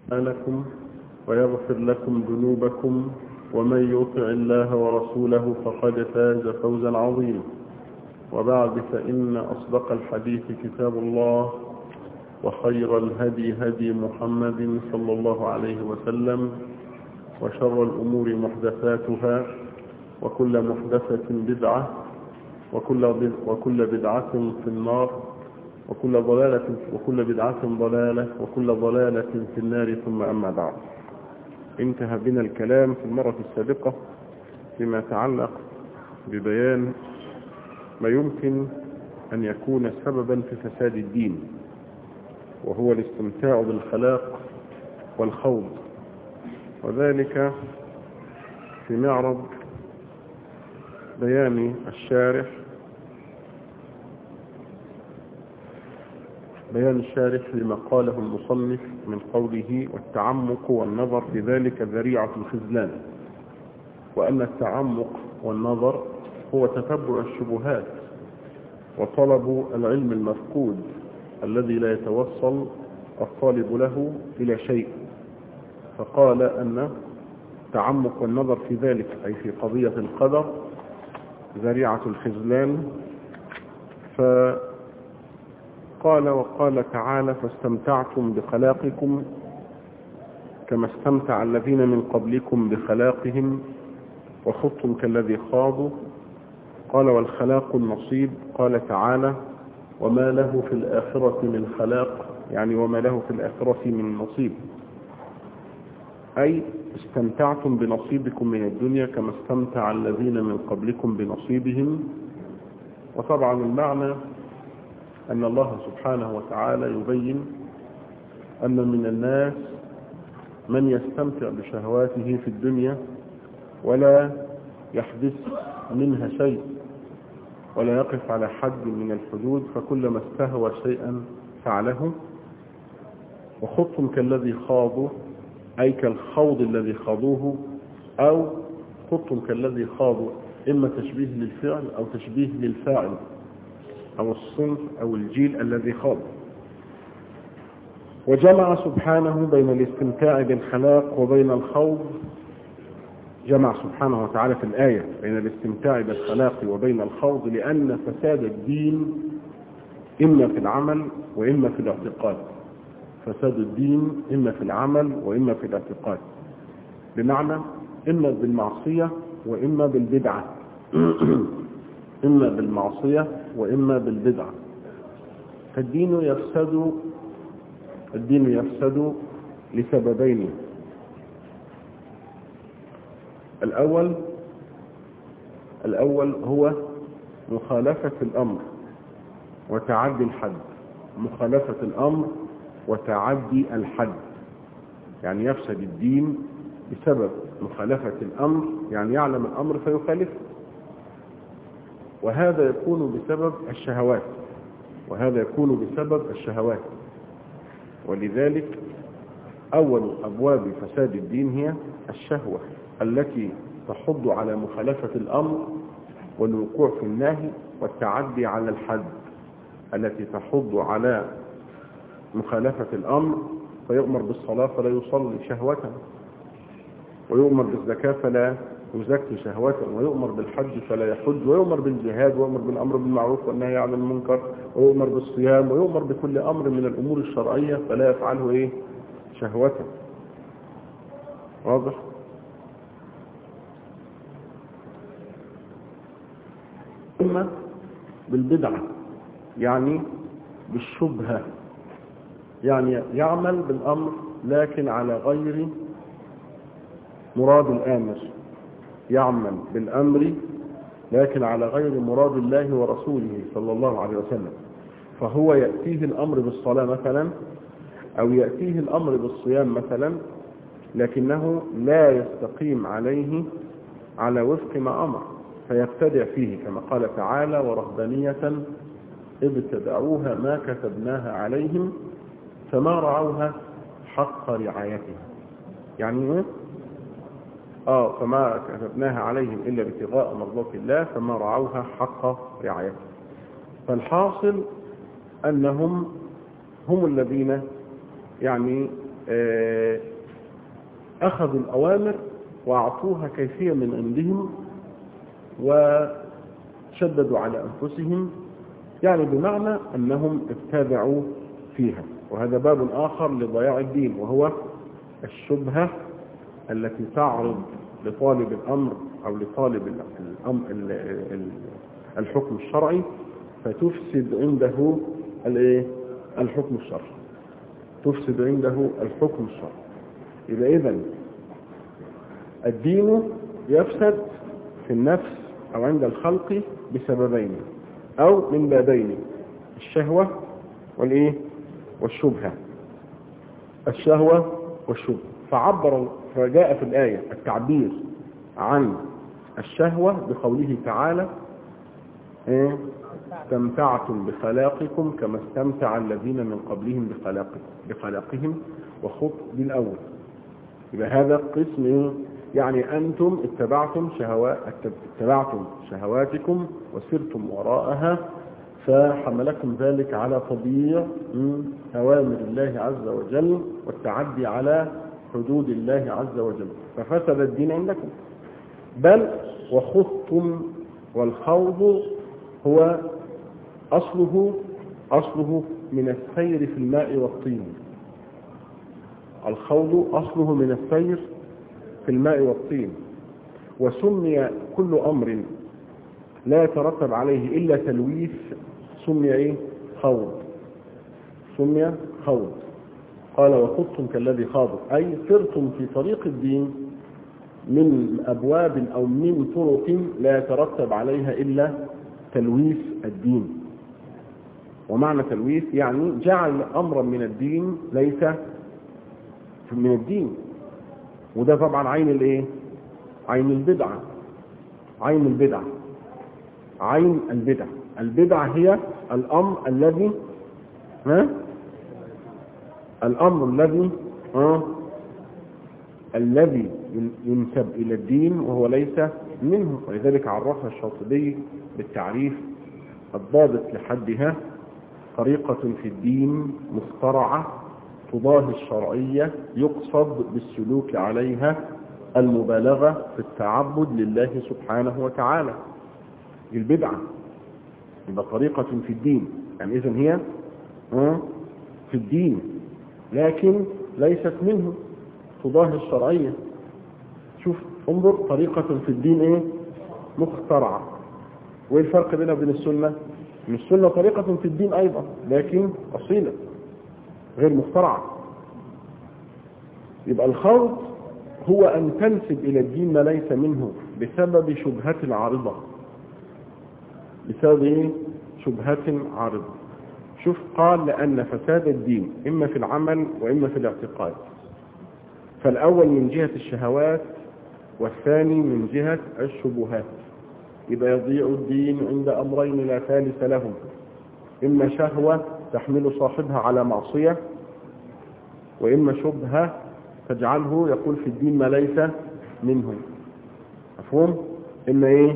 لكم ويغفر لكم ذنوبكم ومن يطع الله ورسوله فقد فاز فوزا عظيما. وبعد، فإن أصدق الحديث كتاب الله، وخير الهدي هدي محمد صلى الله عليه وسلم، وشر الأمور محدثاتها، وكل محدثة بدعة، وكل بدعة في النار، وكل بدعة ضلالة، وكل ضلالة في النار. ثم أما بعد، انتهى بنا الكلام في المرة السابقة فيما يتعلق ببيان ما يمكن أن يكون سببا في فساد الدين، وهو الاستمتاع بالخلاق والخوض، وذلك في معرض بيان الشارح لما قاله المصنف من قوله: والتعمق والنظر في ذلك ذريعة الخذلان، وأن التعمق والنظر هو تتبع الشبهات وطلب العلم المفقود الذي لا يتوصل الطالب له إلى شيء. فقال أن التعمق والنظر في ذلك، أي في قضية القدر، ذريعة الخذلان. وقال تعالى: فاستمتعتم بخلاقكم كما استمتع الذين من قبلكم بخلاقهم وخضتم كالذي خاضوا. قال: والخلاق النصيب. قال تعالى: وما له في الآخرة من خلاق، يعني وما له في الآخرة من نصيب، أي استمتعتم بنصيبكم من الدنيا كما استمتع الذين من قبلكم بنصيبهم. وطبعا المعنى أن الله سبحانه وتعالى يبين أن من الناس من يستمتع بشهواته في الدنيا ولا يحدث منها شيء، ولا يقف على حد من الحدود، فكلما استهوى شيئا فعله. وخضتم كالذي خاضوا، أي كالخوض الذي خاضوه، أو خضتم كالذي خاضوا، إما تشبيه للفعل أو تشبيه للفاعل، أو الصنف أو الجيل الذي خاض. وجمع سبحانه بين الاستمتاع بالخلاق وبين الخوض، جمع سبحانه وتعالى في الآية بين الاستمتاع بالخلاق وبين الخوض، لأن فساد الدين إما في العمل وإما في الاعتقاد. فساد الدين إما في العمل وإما في الاعتقاد، بمعنى إما بالمعصية وإما بالبدعة إما بالمعصية وإما بالبدعة. فالدين يفسد لسببين: الأول هو مخالفة الأمر وتعدي الحد. مخالفة الأمر وتعدي الحد، يعني يفسد الدين بسبب مخالفة الأمر، يعني يعلم الأمر فيخالفه، وهذا يكون بسبب الشهوات. ولذلك أول أبواب فساد الدين هي الشهوة التي تحض على مخالفة الأمر والوقوع في النهي، والتعدي على الحد التي تحض على مخالفة الأمر، فيؤمر بالصلاة فلا يصلي شهوة، ويؤمر بالزكاة فلا يزكي شهوة، ويؤمر بالحج فلا يحج، ويؤمر بالجهاد، ويؤمر بالأمر بالمعروف والنهي عن المنكر، ويؤمر بالصيام، ويؤمر بكل أمر من الأمور الشرعية فلا يفعله شهوة. واضح؟ إما بالبدعة، يعني بالشبهة، يعني يعمل بالأمر لكن على غير مراد الآمر، يعمل بالأمر لكن على غير مراد الله ورسوله صلى الله عليه وسلم. فهو يأتيه الأمر بالصلاة مثلا، أو يأتيه الأمر بالصيام مثلا، لكنه لا يستقيم عليه على وفق ما أمر، فيبتدع فيه، كما قال تعالى: ورهبانية ابتدعوها ما كتبناها عليهم فما رعوها حق رعايتها. يعني ايه؟ فما كتبناها عليهم إلا ابتغاء مرضات الله فما رعوها حق رعايتها. فالحاصل أنهم هم الذين يعني أخذوا الأوامر وأعطوها كيفية من عندهم وشددوا على أنفسهم، يعني بمعنى أنهم ابتدعوا فيها. وهذا باب آخر لضياع الدين، وهو الشبهة التي تعرض لطالب الأمر أو لطالب الحكم الشرعي فتفسد عنده الحكم الشرعي، تفسد عنده الحكم الشرعي. إذا إذن الدين يفسد في النفس أو عند الخلق بسببين أو من بابين: الشهوة والشبهة. الشهوة والشبهة. فجاء في الآية التعبير عن الشهوة بقوله تعالى: استمتعتم بخلاقكم كما استمتع الذين من قبلهم بخلاقهم وخط بالأول. يبقى هذا قسم، يعني أنتم اتبعتم شهواتكم وسرتم وراءها، فحملكم ذلك على تضييع أوامر الله عز وجل والتعدي على حدود الله عز وجل، ففسد الدين عندكم. بل وخضتم، والخوض هو أصله من السير في الماء والطين. الخوض أصله من السير في الماء والطين، وسمي كل أمر لا يترتب عليه إلا تلويث سمي خوض. سمي خوض. قال: وخضتم كالذي خاضوا، أي سرتم في طريق الدين من أبواب أو من طرق لا يترتب عليها إلا تلويث الدين. ومعنى تلويث يعني جعل أمرا من الدين ليس من الدين. وده طبعا عين البدعة. عين البدعة. البدعة هي الأمر الذي ينسب إلى الدين وهو ليس منه. ولذلك عرفها الشاطبي بالتعريف الضابط لحدها: طريقة في الدين مخترعة تضاهي الشرعية يقصد بالسلوك عليها المبالغة في التعبد لله سبحانه وتعالى. البدعة يبقى طريقة في الدين، يعني إذن هي في الدين لكن ليست منه، تضاهي الشرعية. شوف، انظر، طريقة في الدين مخترعة. وايه الفرق بينها وبين السنة؟ من السنة طريقة في الدين أيضا لكن أصيلة غير مخترعة. يبقى الخوض هو أن تنسب إلى الدين ما ليس منه بسبب شبهة عارضة. بسبب شبهة عارضة. شوف، قال: لأن فساد الدين إما في العمل وإما في الاعتقاد. فالأول من جهة الشهوات والثاني من جهة الشبهات. يبقى يضيع الدين عند أمرين لا ثالث لهم: إما شهوة تحمل صاحبها على معصية، وإما شبهة تجعله يقول في الدين ما ليس منه. مفهوم؟ إما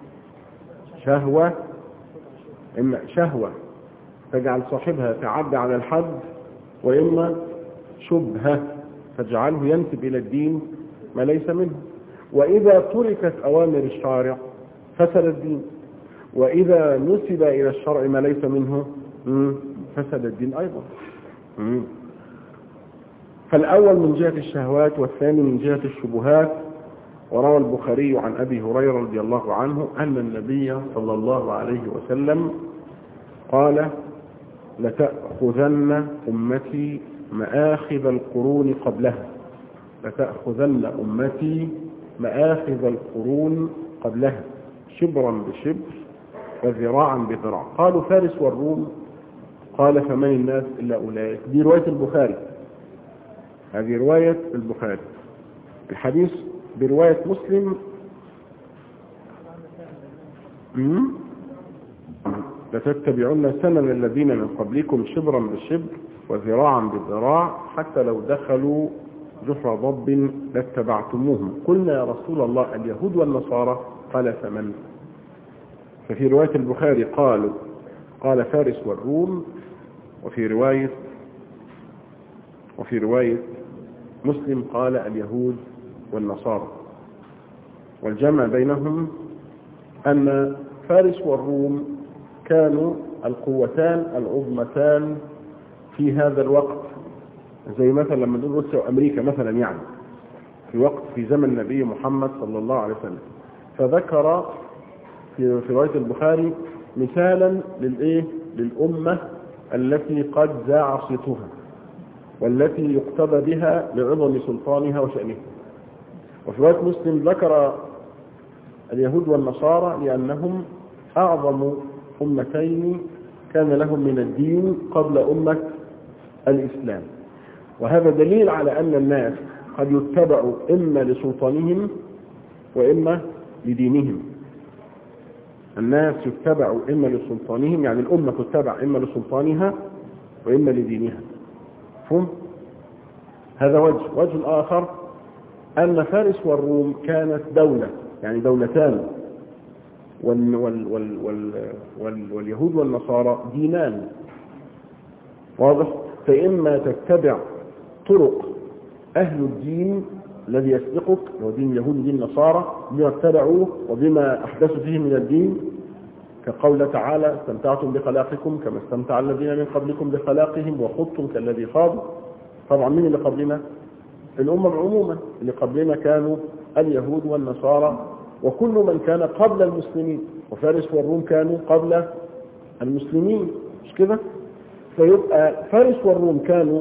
شهوة تجعل صاحبها يتعدى على الحد، وإما شبهة تجعله ينسب إلى الدين ما ليس منه. وإذا تركت أوامر الشارع فسد الدين، وإذا نسب إلى الشرع ما ليس منه فسد الدين أيضا. فالأول من جهة الشهوات والثاني من جهة الشبهات. وروى البخاري عن أبي هريرة رضي الله عنه أن النبي صلى الله عليه وسلم قال: لتأخذن أمتي مآخذ القرون قبلها. لتأخذن أمتي مآخذ القرون قبلها، شبرا بشبر وذراعا بذراع. قالوا: فارس والروم. قال: فمن الناس إلا أولئك. دي رواية البخاري. هذه رواية البخاري. الحديث برواية مسلم لتتبعون سنن الذين من قبلكم شبرا بالشبر وذراعا بالذراع حتى لو دخلوا جحر ضب لاتبعتموهم. قلنا: يا رسول الله، اليهود والنصارى؟ قال: فمن؟ ففي رواية البخاري قال فارس والروم، وفي رواية مسلم قال اليهود والنصارى، والجمع بينهم أن فارس والروم كانوا القوتان العظمتان في هذا الوقت، زي مثلا لما نقول روسيا وأمريكا مثلا، يعني في زمن النبي محمد صلى الله عليه وسلم. فذكر في رواية البخاري مثالا للأمة التي قد ذاع صيتها والتي يقتدى بها لعظم سلطانها وشأنها. وفي رواية مسلم ذكر اليهود والنصارى لأنهم أعظم أمتين كان لهم من الدين قبل أمة الإسلام. وهذا دليل على أن الناس قد يتبعوا إما لسلطانهم وإما لدينهم. الناس يتبعوا إما لسلطانهم، يعني الأمة تتبع إما لسلطانها وإما لدينها. فهم؟ هذا وجه آخر أن فارس والروم كانت دولة، يعني دولتان، واليهود والنصارى دينان. واضح؟ فإما تتبع طرق أهل الدين الذي يسبقك، هو دين اليهود ودين النصارى، بما اتبعوه وبما أحدثوا فيه من الدين، كقول تعالى استمتعتم بخلاقكم كما استمتع الذين من قبلكم بخلاقهم وخضتم كالذي خاضوا. طبعا من اللي قبلنا؟ الأمم عموما. اللي قبلنا كانوا اليهود والنصارى وكل من كان قبل المسلمين، وفارس والروم كانوا قبل المسلمين، مش كده؟ فيبقى فارس والروم كانوا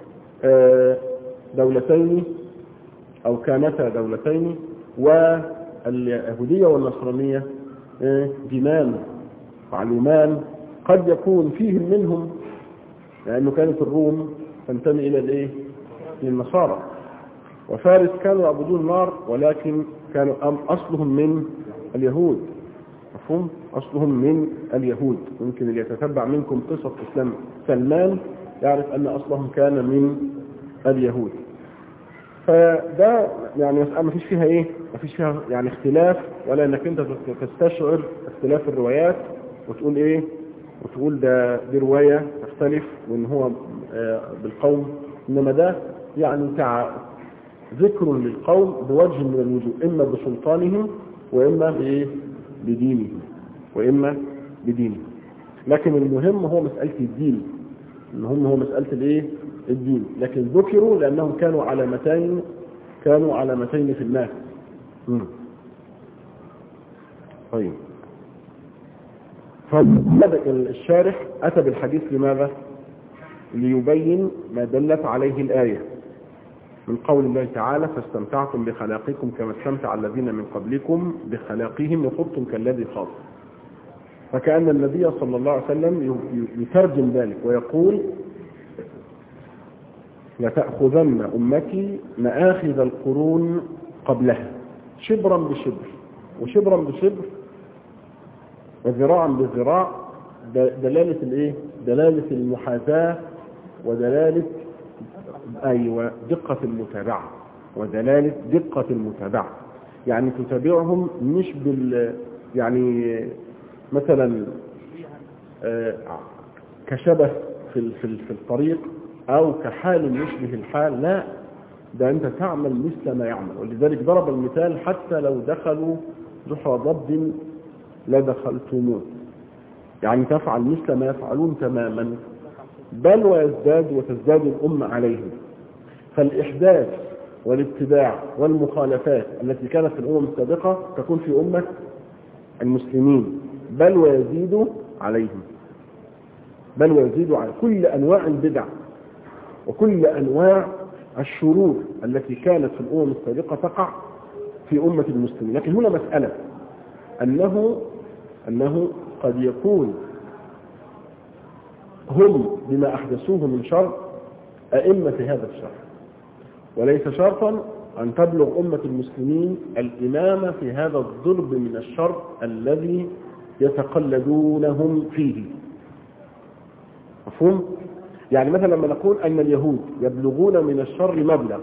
دولتين أو كانتا دولتين، واليهودية والنصرانية دينان معلومان، قد يكون فيهم منهم، لأنه كانت الروم تنتمي إلى للنصارى، وفارس كانوا يعبدون النار ولكن كانوا أصلهم من اليهود. مفهوم؟ أصلهم من اليهود. ممكن اللي يتتبع منكم قصة إسلام سلمان يعرف أن أصلهم كان من اليهود. فده يعني مسألة ما فيش فيها ما فيش فيها يعني اختلاف، ولا انك انت تستشعر اختلاف الروايات وتقول وتقول دي رواية تختلف وان هو بالقوم، انما ده يعني ذكر للقوم بوجه من الوجوه، اما بسلطانهم واما بدينهم لكن المهم هو مسألة الدين، المهم هو مسألة الدين. لكن ذكروا لأنهم كانوا علامتين في الناس. طيب، فبدأ الشارح أتى بالحديث لماذا؟ ليبين ما دلت عليه الآية من قول الله تعالى فاستمتعتم بخلاقكم كما استمتع الذين من قبلكم بخلاقهم وخضتم كالذي خاض. فكأن النبي صلى الله عليه وسلم يترجم ذلك ويقول لتأخذن أمتي مآخذ القرون قبلها شبرا بشبر وشبرا بشبر وذراعا بذراع، دلالة المحاذاة ودلالة دقة المتابعة، يعني تتابعهم مش يعني مثلا كشبه في الطريق أو كحال يشبه الحال، لا، ده أنت تعمل مثل ما يعمل. ولذلك ضرب المثال حتى لو دخلوا جحر ضب لدخلتموه، يعني تفعل مثل ما يفعلون تماما، بل وتزداد الأمة عليهم. فالإحداث والابتداع والمخالفات التي كانت في الأمم السابقة تكون في أمة المسلمين، بل ويزيد عليهم، على كل أنواع البدع وكل أنواع الشرور التي كانت في الأمم السابقة تقع في أمة المسلمين. لكن هنا مسألة أنه قد يكون هم بما أحدثوه من شر أئمة في هذا الشر، وليس شرطا أن تبلغ أمة المسلمين الإمامة في هذا الضرب من الشر الذي يتقلدونهم فيه. مفهوم؟ يعني مثلا لما نقول أن اليهود يبلغون من الشر مبلغ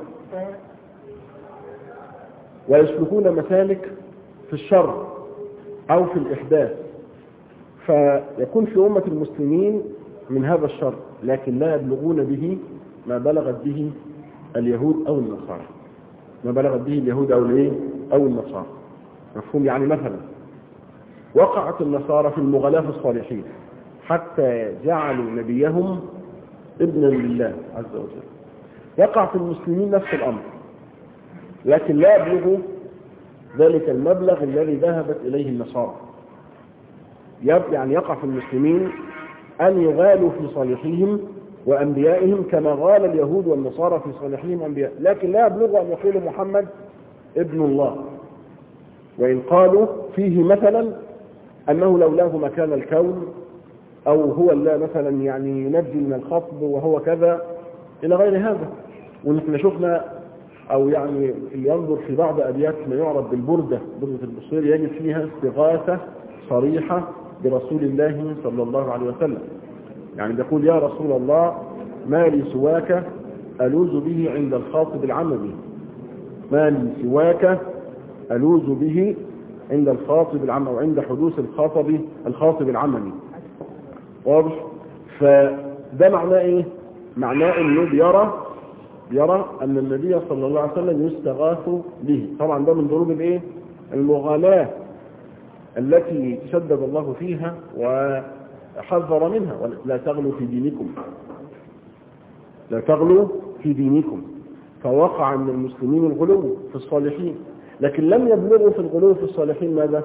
ويسلكون مسالك في الشر أو في الإحداث، فيكون في أمة المسلمين من هذا الشر، لكن لا يبلغون به ما بلغت به اليهود أو النصارى، ما بلغت به اليهود أو الايه أو النصارى. مفهوم؟ يعني مثلا وقعت النصارى في المغالاة في الصالحين حتى جعلوا نبيهم ابنا لله عز وجل. يقع في المسلمين نفس الأمر، لكن لا يبلغ ذلك المبلغ الذي ذهبت إليه النصارى. يعني يقع في المسلمين أن يغالوا في صالحيهم وأنبيائهم كما غال اليهود والنصارى في صالحيهم وأنبيائهم، لكن لا يبلغ أن يقولوا محمد ابن الله، وإن قالوا فيه مثلا أنه لولاه ما كان الكون، أو هو الله مثلا يعني ينجي من الخطب وهو كذا إلى غير هذا. ونحن شفنا أو يعني اللي ينظر في بعض أبيات ما يعرف بالبردة، بردة البصير، يجد فيها استغاثة صريحة برسول الله صلى الله عليه وسلم. يعني يقول يا رسول الله ما لي سواك ألوذ به عند الخاطب العممي، ما لي سواك ألوذ به عند الخاطب العممي أو عند حدوث الخاطب العممي. واضح؟ فده معناه ايه؟ معناه انه بيرى ان النبي صلى الله عليه وسلم يستغاث به. طبعا ده من ضروب الايه؟ المغالاة التي شدد الله فيها وحذر منها، لا تغلوا في دينكم، لا تغلوا في دينكم. فوقع من المسلمين الغلو في الصالحين، لكن لم يبلغوا في الغلو في الصالحين ماذا؟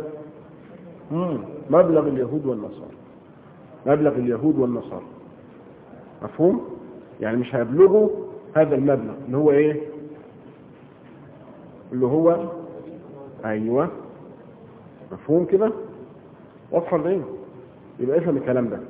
مبلغ اليهود والنصارى، مبلغ اليهود والنصارى. مفهوم؟ يعني مش هيبلغوا هذا المبلغ اللي هو ايه؟ اللي هو ايوه، مفهوم كده؟ واضحه ولا ايه؟ يبقى افهم الكلام ده.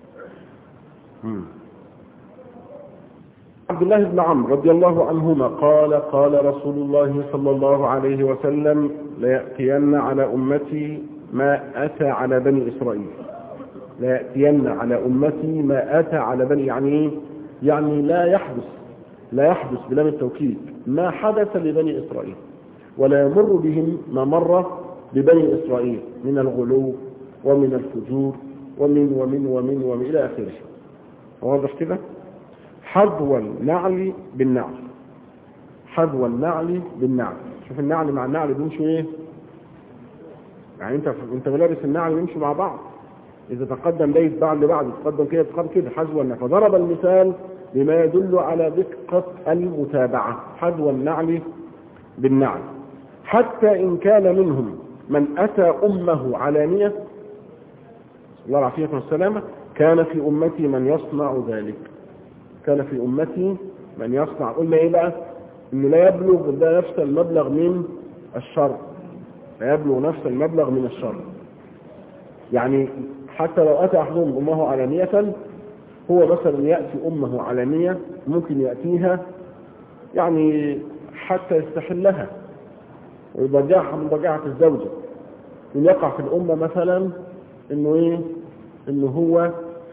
عبد الله بن عمرو رضي الله عنهما قال قال رسول الله صلى الله عليه وسلم ليأتين على أمتي ما أتى على بني إسرائيل. ليأتين على أمتي ما أتى على بني، يعني ايه؟ يعني لا يحدث بلام التوكيد ما حدث لبني إسرائيل، ولا يمر بهم ما مر ببني إسرائيل من الغلو ومن الفجور ومن إلى آخره. واضح كده؟ حذو النعل بالنعل، حذو النعل بالنعل. شوف النعل مع النعل بيمشوا ايه؟ يعني انت ملابس النعل يمشوا مع بعض، اذا تقدم ده يتبع لبعض، تقدم كده تقدم كده، حذو النعل. فضرب المثال بما يدل على دقة المتابعة، حذو النعل بالنعل. حتى إن كان منهم من أتى أمه علانية، الله العافية والسلامة، كان في أمتي من يصنع ذلك، كان في أمتي من يصنع. قلنا إيه بقى؟ إنه لا يبلغ ده نفس المبلغ من الشر، لا يبلغ نفس المبلغ من الشر. يعني حتى لو أتى أحدهم أمه علانية، هو مثلا يأتي أمه علانية، ممكن يأتيها يعني حتى يستحلها ويضجعها من ضجعة الزوجة. إن يقع في الأمة مثلا إنه إيه؟ إنه هو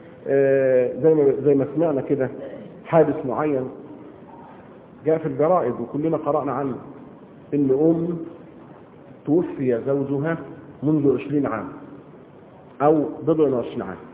زي ما سمعنا كده حادث معين جاء في الجرائد وكلنا قرأنا عنه، إن توفي زوجها منذ 20 عام أو بضع 20 عام،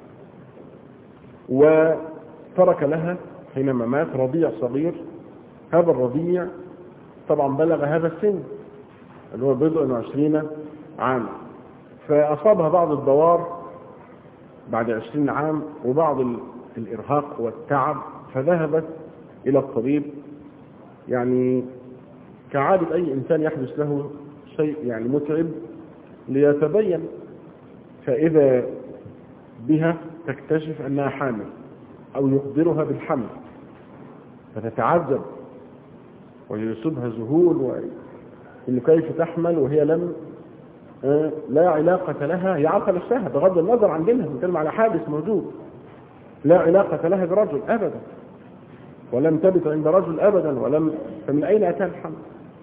وترك لها حينما مات رضيع صغير. هذا الرضيع طبعا بلغ هذا السن اللي هو بضع 20 عام، فأصابها بعض الدوار بعد 20 عام وبعض الإرهاق والتعب، فذهبت إلى الطبيب. يعني كعادة أي إنسان يحدث له شيء يعني متعب ليتبين، فإذا بها تكتشف أنها حامل أو يخبرها بالحمل، فتتعجب ويصيبها ذهول وإنه كيف تحمل وهي لم لا علاقة لها، هي عارفة نفسها بغض النظر عن دينها، بنتكلم على حادث موجود، لا علاقة لها برجل أبدا، ولم تبت عند رجل أبدا، فمن أين أتى الحمل؟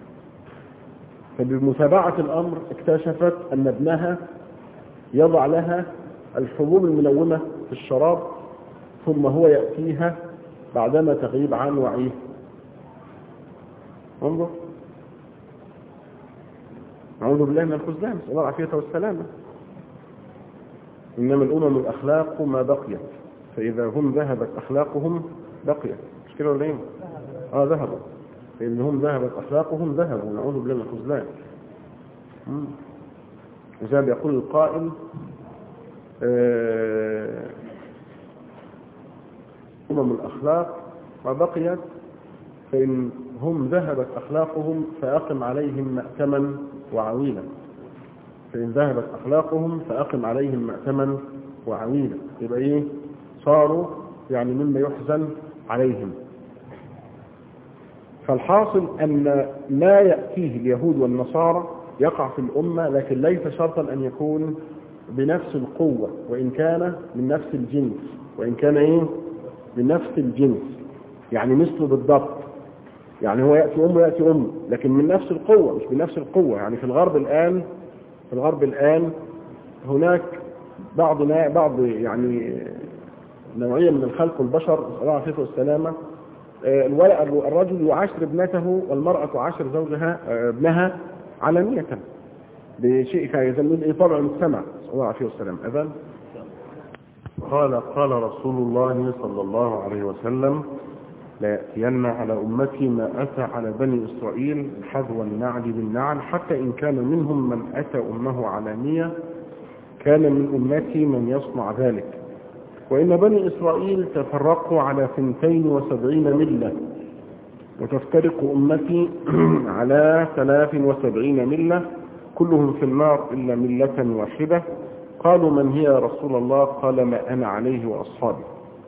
فبمتابعة الأمر اكتشفت أن ابنها يضع لها الحبوب الملونة في الشراب، ثم هو يأتيها بعدما تغيب عن وعيه. انظر، نعوذ بالله من الخذلان، نسأل الله العافية والسلامة. إنما الأمم الأخلاق ما بقيت، فإذا هم ذهبت أخلاقهم بقيت. مش كده ولا ايه؟ ذهبوا، لأنهم ذهبت أخلاقهم ذهبوا، نعوذ بالله من الخذلان. وزي ما يقول القائل الأخلاق ما بقيت فإن هم ذهبت أخلاقهم فأقم عليهم مأتما وعويلا. فإن ذهبت أخلاقهم فأقم عليهم مأتما وعويلا. يبقى إيه؟ صاروا يعني مما يحزن عليهم. فالحاصل أن ما يأتيه اليهود والنصارى يقع في الأمة، لكن ليس شرطا أن يكون بنفس القوة، وإن كان من نفس الجنس، وإن كان إيه؟ من نفس الجنس، يعني مثله بالضبط. يعني هو يأتي ويأتي لكن من نفس القوة مش بنفس القوة. يعني في الغرب الآن هناك بعض يعني نوعية من الخلق والبشر، نسأل الله العافية والسلامة، الرجل يعاشر ابنته والمرأة تعاشر زوجها ابنها علانية بشيء يسمونه ايه؟ طبع المجتمع. نسأل الله العافية والسلامة. أذن قال رسول الله صلى الله عليه وسلم: لا يأتين على أمتي ما أتى على بني إسرائيل حذو النعل بالنعل، حتى إن كان منهم من أتى أمه علانية كان من أمتي من يصنع ذلك. وإن بني إسرائيل تفرقوا على 72 ملة، وتفترق أمتي على 73 ملة، كلهم في النار إلا ملة واحدة. قالوا: من هي يا رسول الله؟ قال: ما أنا عليه وأصحابي.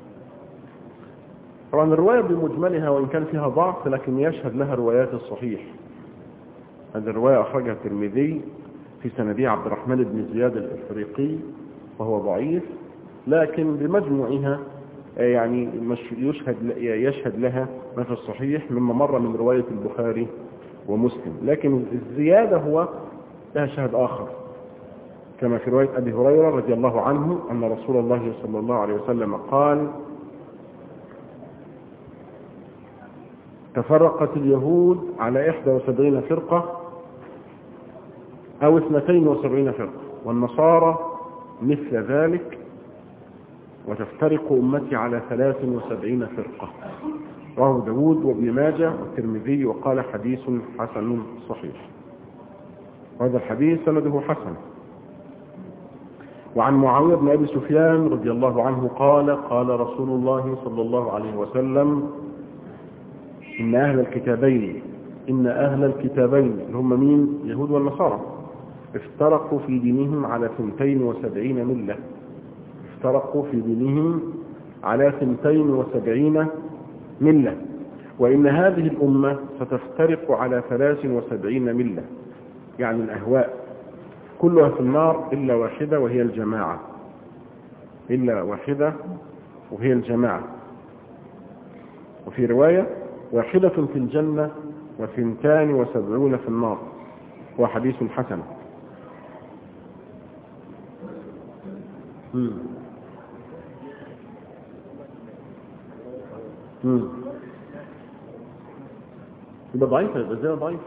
طبعا الرواية بمجملها وإن كان فيها ضعف لكن يشهد لها روايات الصحيح. هذه الرواية أخرجها الترمذي في سندها عبد الرحمن بن زياد الإفريقي وهو ضعيف، لكن بمجموعها يعني يشهد لها ما في الصحيح مما مر من رواية البخاري ومسلم. لكن الزيادة هو لها شاهد آخر، كما في رواية أبي هريرة رضي الله عنه أن رسول الله صلى الله عليه وسلم قال: تفرقت اليهود على 71 فرقة أو 72 فرقة، والنصارى مثل ذلك، وتفترق أمتي على 73 فرقة. رواه داود وابن ماجه والترمذي وقال: حديث حسن صحيح. وهذا الحديث سنده حسن. وعن معاوية بن أبي سفيان رضي الله عنه قال: قال رسول الله صلى الله عليه وسلم: إن أهل الكتابين اللي هم مين؟ اليهود والنصارى، افترقوا في دينهم على 72 ملة. افترقوا في دينهم على 72 ملة، وإن هذه الأمة ستفترق على 73 ملة، يعني الأهواء كلها في النار إلا واحدة وهي الجماعة. إلا واحدة وهي الجماعة. وفي رواية: واحدة في الجنة و72 في النار. هو حديث حسن. يبقى ضعيفة، يبقى ازاي ضعيف؟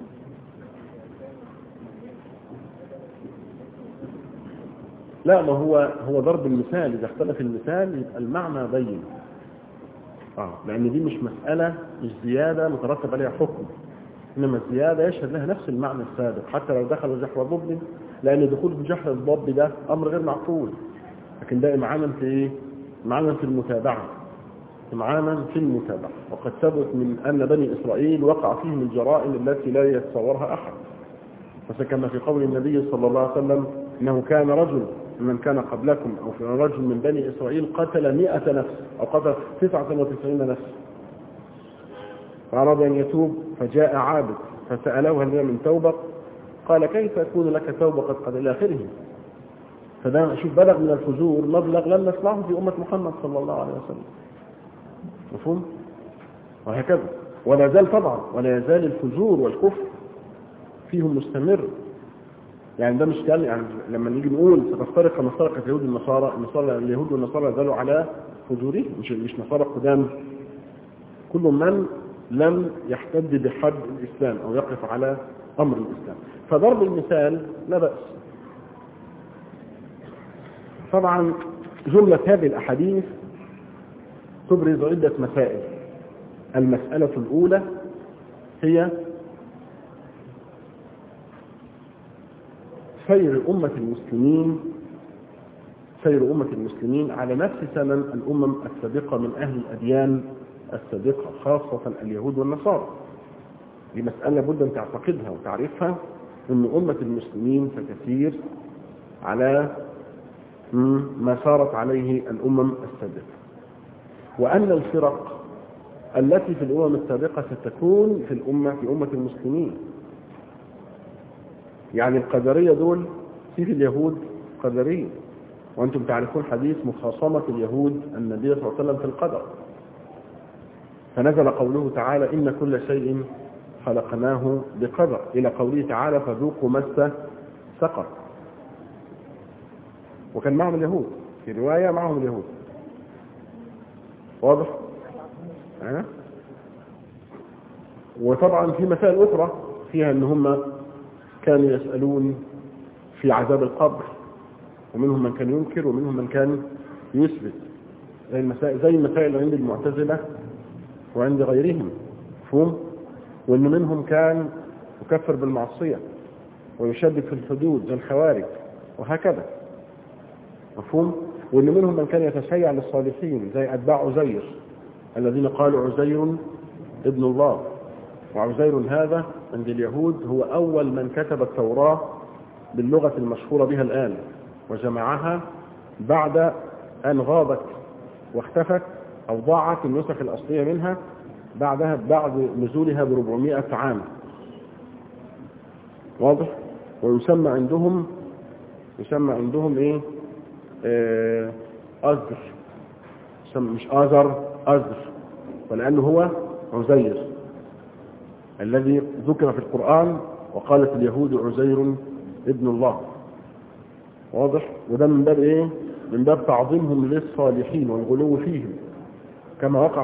لا، ما هو ضرب المثال. إذا اختلف المثال يبقى المعنى بين. لأن دي مش مسألة، مش زيادة مترتب عليها حكم، إنما الزيادة يشهد لها نفس المعنى السابق حتى لو دخل جحر ضب، لأن دخول جحر الضب ده أمر غير معقول، لكن ده إمعانا في إيه؟ إمعانا في المتابعة. إمعانا في المتابعة. وقد ثبت من أن بني إسرائيل وقع فيهم الجرائم التي لا يتصورها أحد، فكما في قول النبي صلى الله عليه وسلم: إنه كان رجل من كان قبلكم أو في رجل من بني إسرائيل قتل 100 نفس أو قتل 99 نفس، فأراد أن يتوب فجاء عابد فسأله: هل من توبة؟ قال: كيف يكون لك توبة قد إلى آخره. فده شوف بلغ من الفجور مبلغ لم نسمعه في أمة محمد صلى الله عليه وسلم. مفهوم؟ وهكذا ولا زال طبعا، ولا يزال الفجور والكفر فيهم مستمر. يعني ده مش كلام، يعني لما نيجي نقول ستفترق كما افترقت اليهود والنصارى، اليهود والنصارى زالوا على فجورهم، مش نصارى قدام. كل من لم يحتد بحد الإسلام أو يقف على أمر الإسلام. فضرب المثال لا بأس. طبعا جملة هذه الأحاديث تبرز عدة مسائل. المسألة الأولى هي سير أمة المسلمين على نفس سنن الأمم السابقة من أهل الأديان السابقة، خاصة اليهود والنصارى. دي مسألة بد أن تعتقدها وتعرفها، أن أمة المسلمين ستسير على ما سارت عليه الأمم السابقة، وأن الفرق التي في الأمم السابقة ستكون في أمة المسلمين. يعني القدرية دول في اليهود قدرية، وأنتم تعرفون حديث مخاصمة اليهود النبي صلى الله عليه وسلم في القدر، فنزل قوله تعالى إن كل شيء خلقناه بقدر، إلى قوله تعالى فذوقوا مس سقر. وكان معهم اليهود، في رواية معهم اليهود، واضح؟ وطبعا في مسائل أخرى فيها أن هم كانوا يسألون في عذاب القبر، ومنهم من كان ينكر ومنهم من كان يثبت، زي المسائل عند المعتزلة وعند غيرهم، مفهوم؟ وأن منهم كان يكفر بالمعصية ويشدد في الحدود زي الخوارج وهكذا، مفهوم؟ وأن منهم من كان يتشيع للصالحين زي أتباع عزير الذين قالوا عزير ابن الله. وعزير هذا عند اليهود هو أول من كتب التوراة باللغة المشهورة بها الآن، وجمعها بعد أن غابت واختفت أو ضاعت النسخ الأصلية منها بعد نزولها ب400 عام، واضح؟ ويسمى عندهم ايه؟ أزر، مش آزر، أزر، ولأنه هو عزير الذي ذكر في القرآن وقالت اليهود عزير ابن الله، واضح؟ وده من باب ايه؟ من باب تعظيمهم للصالحين والغلو فيهم، كما وقع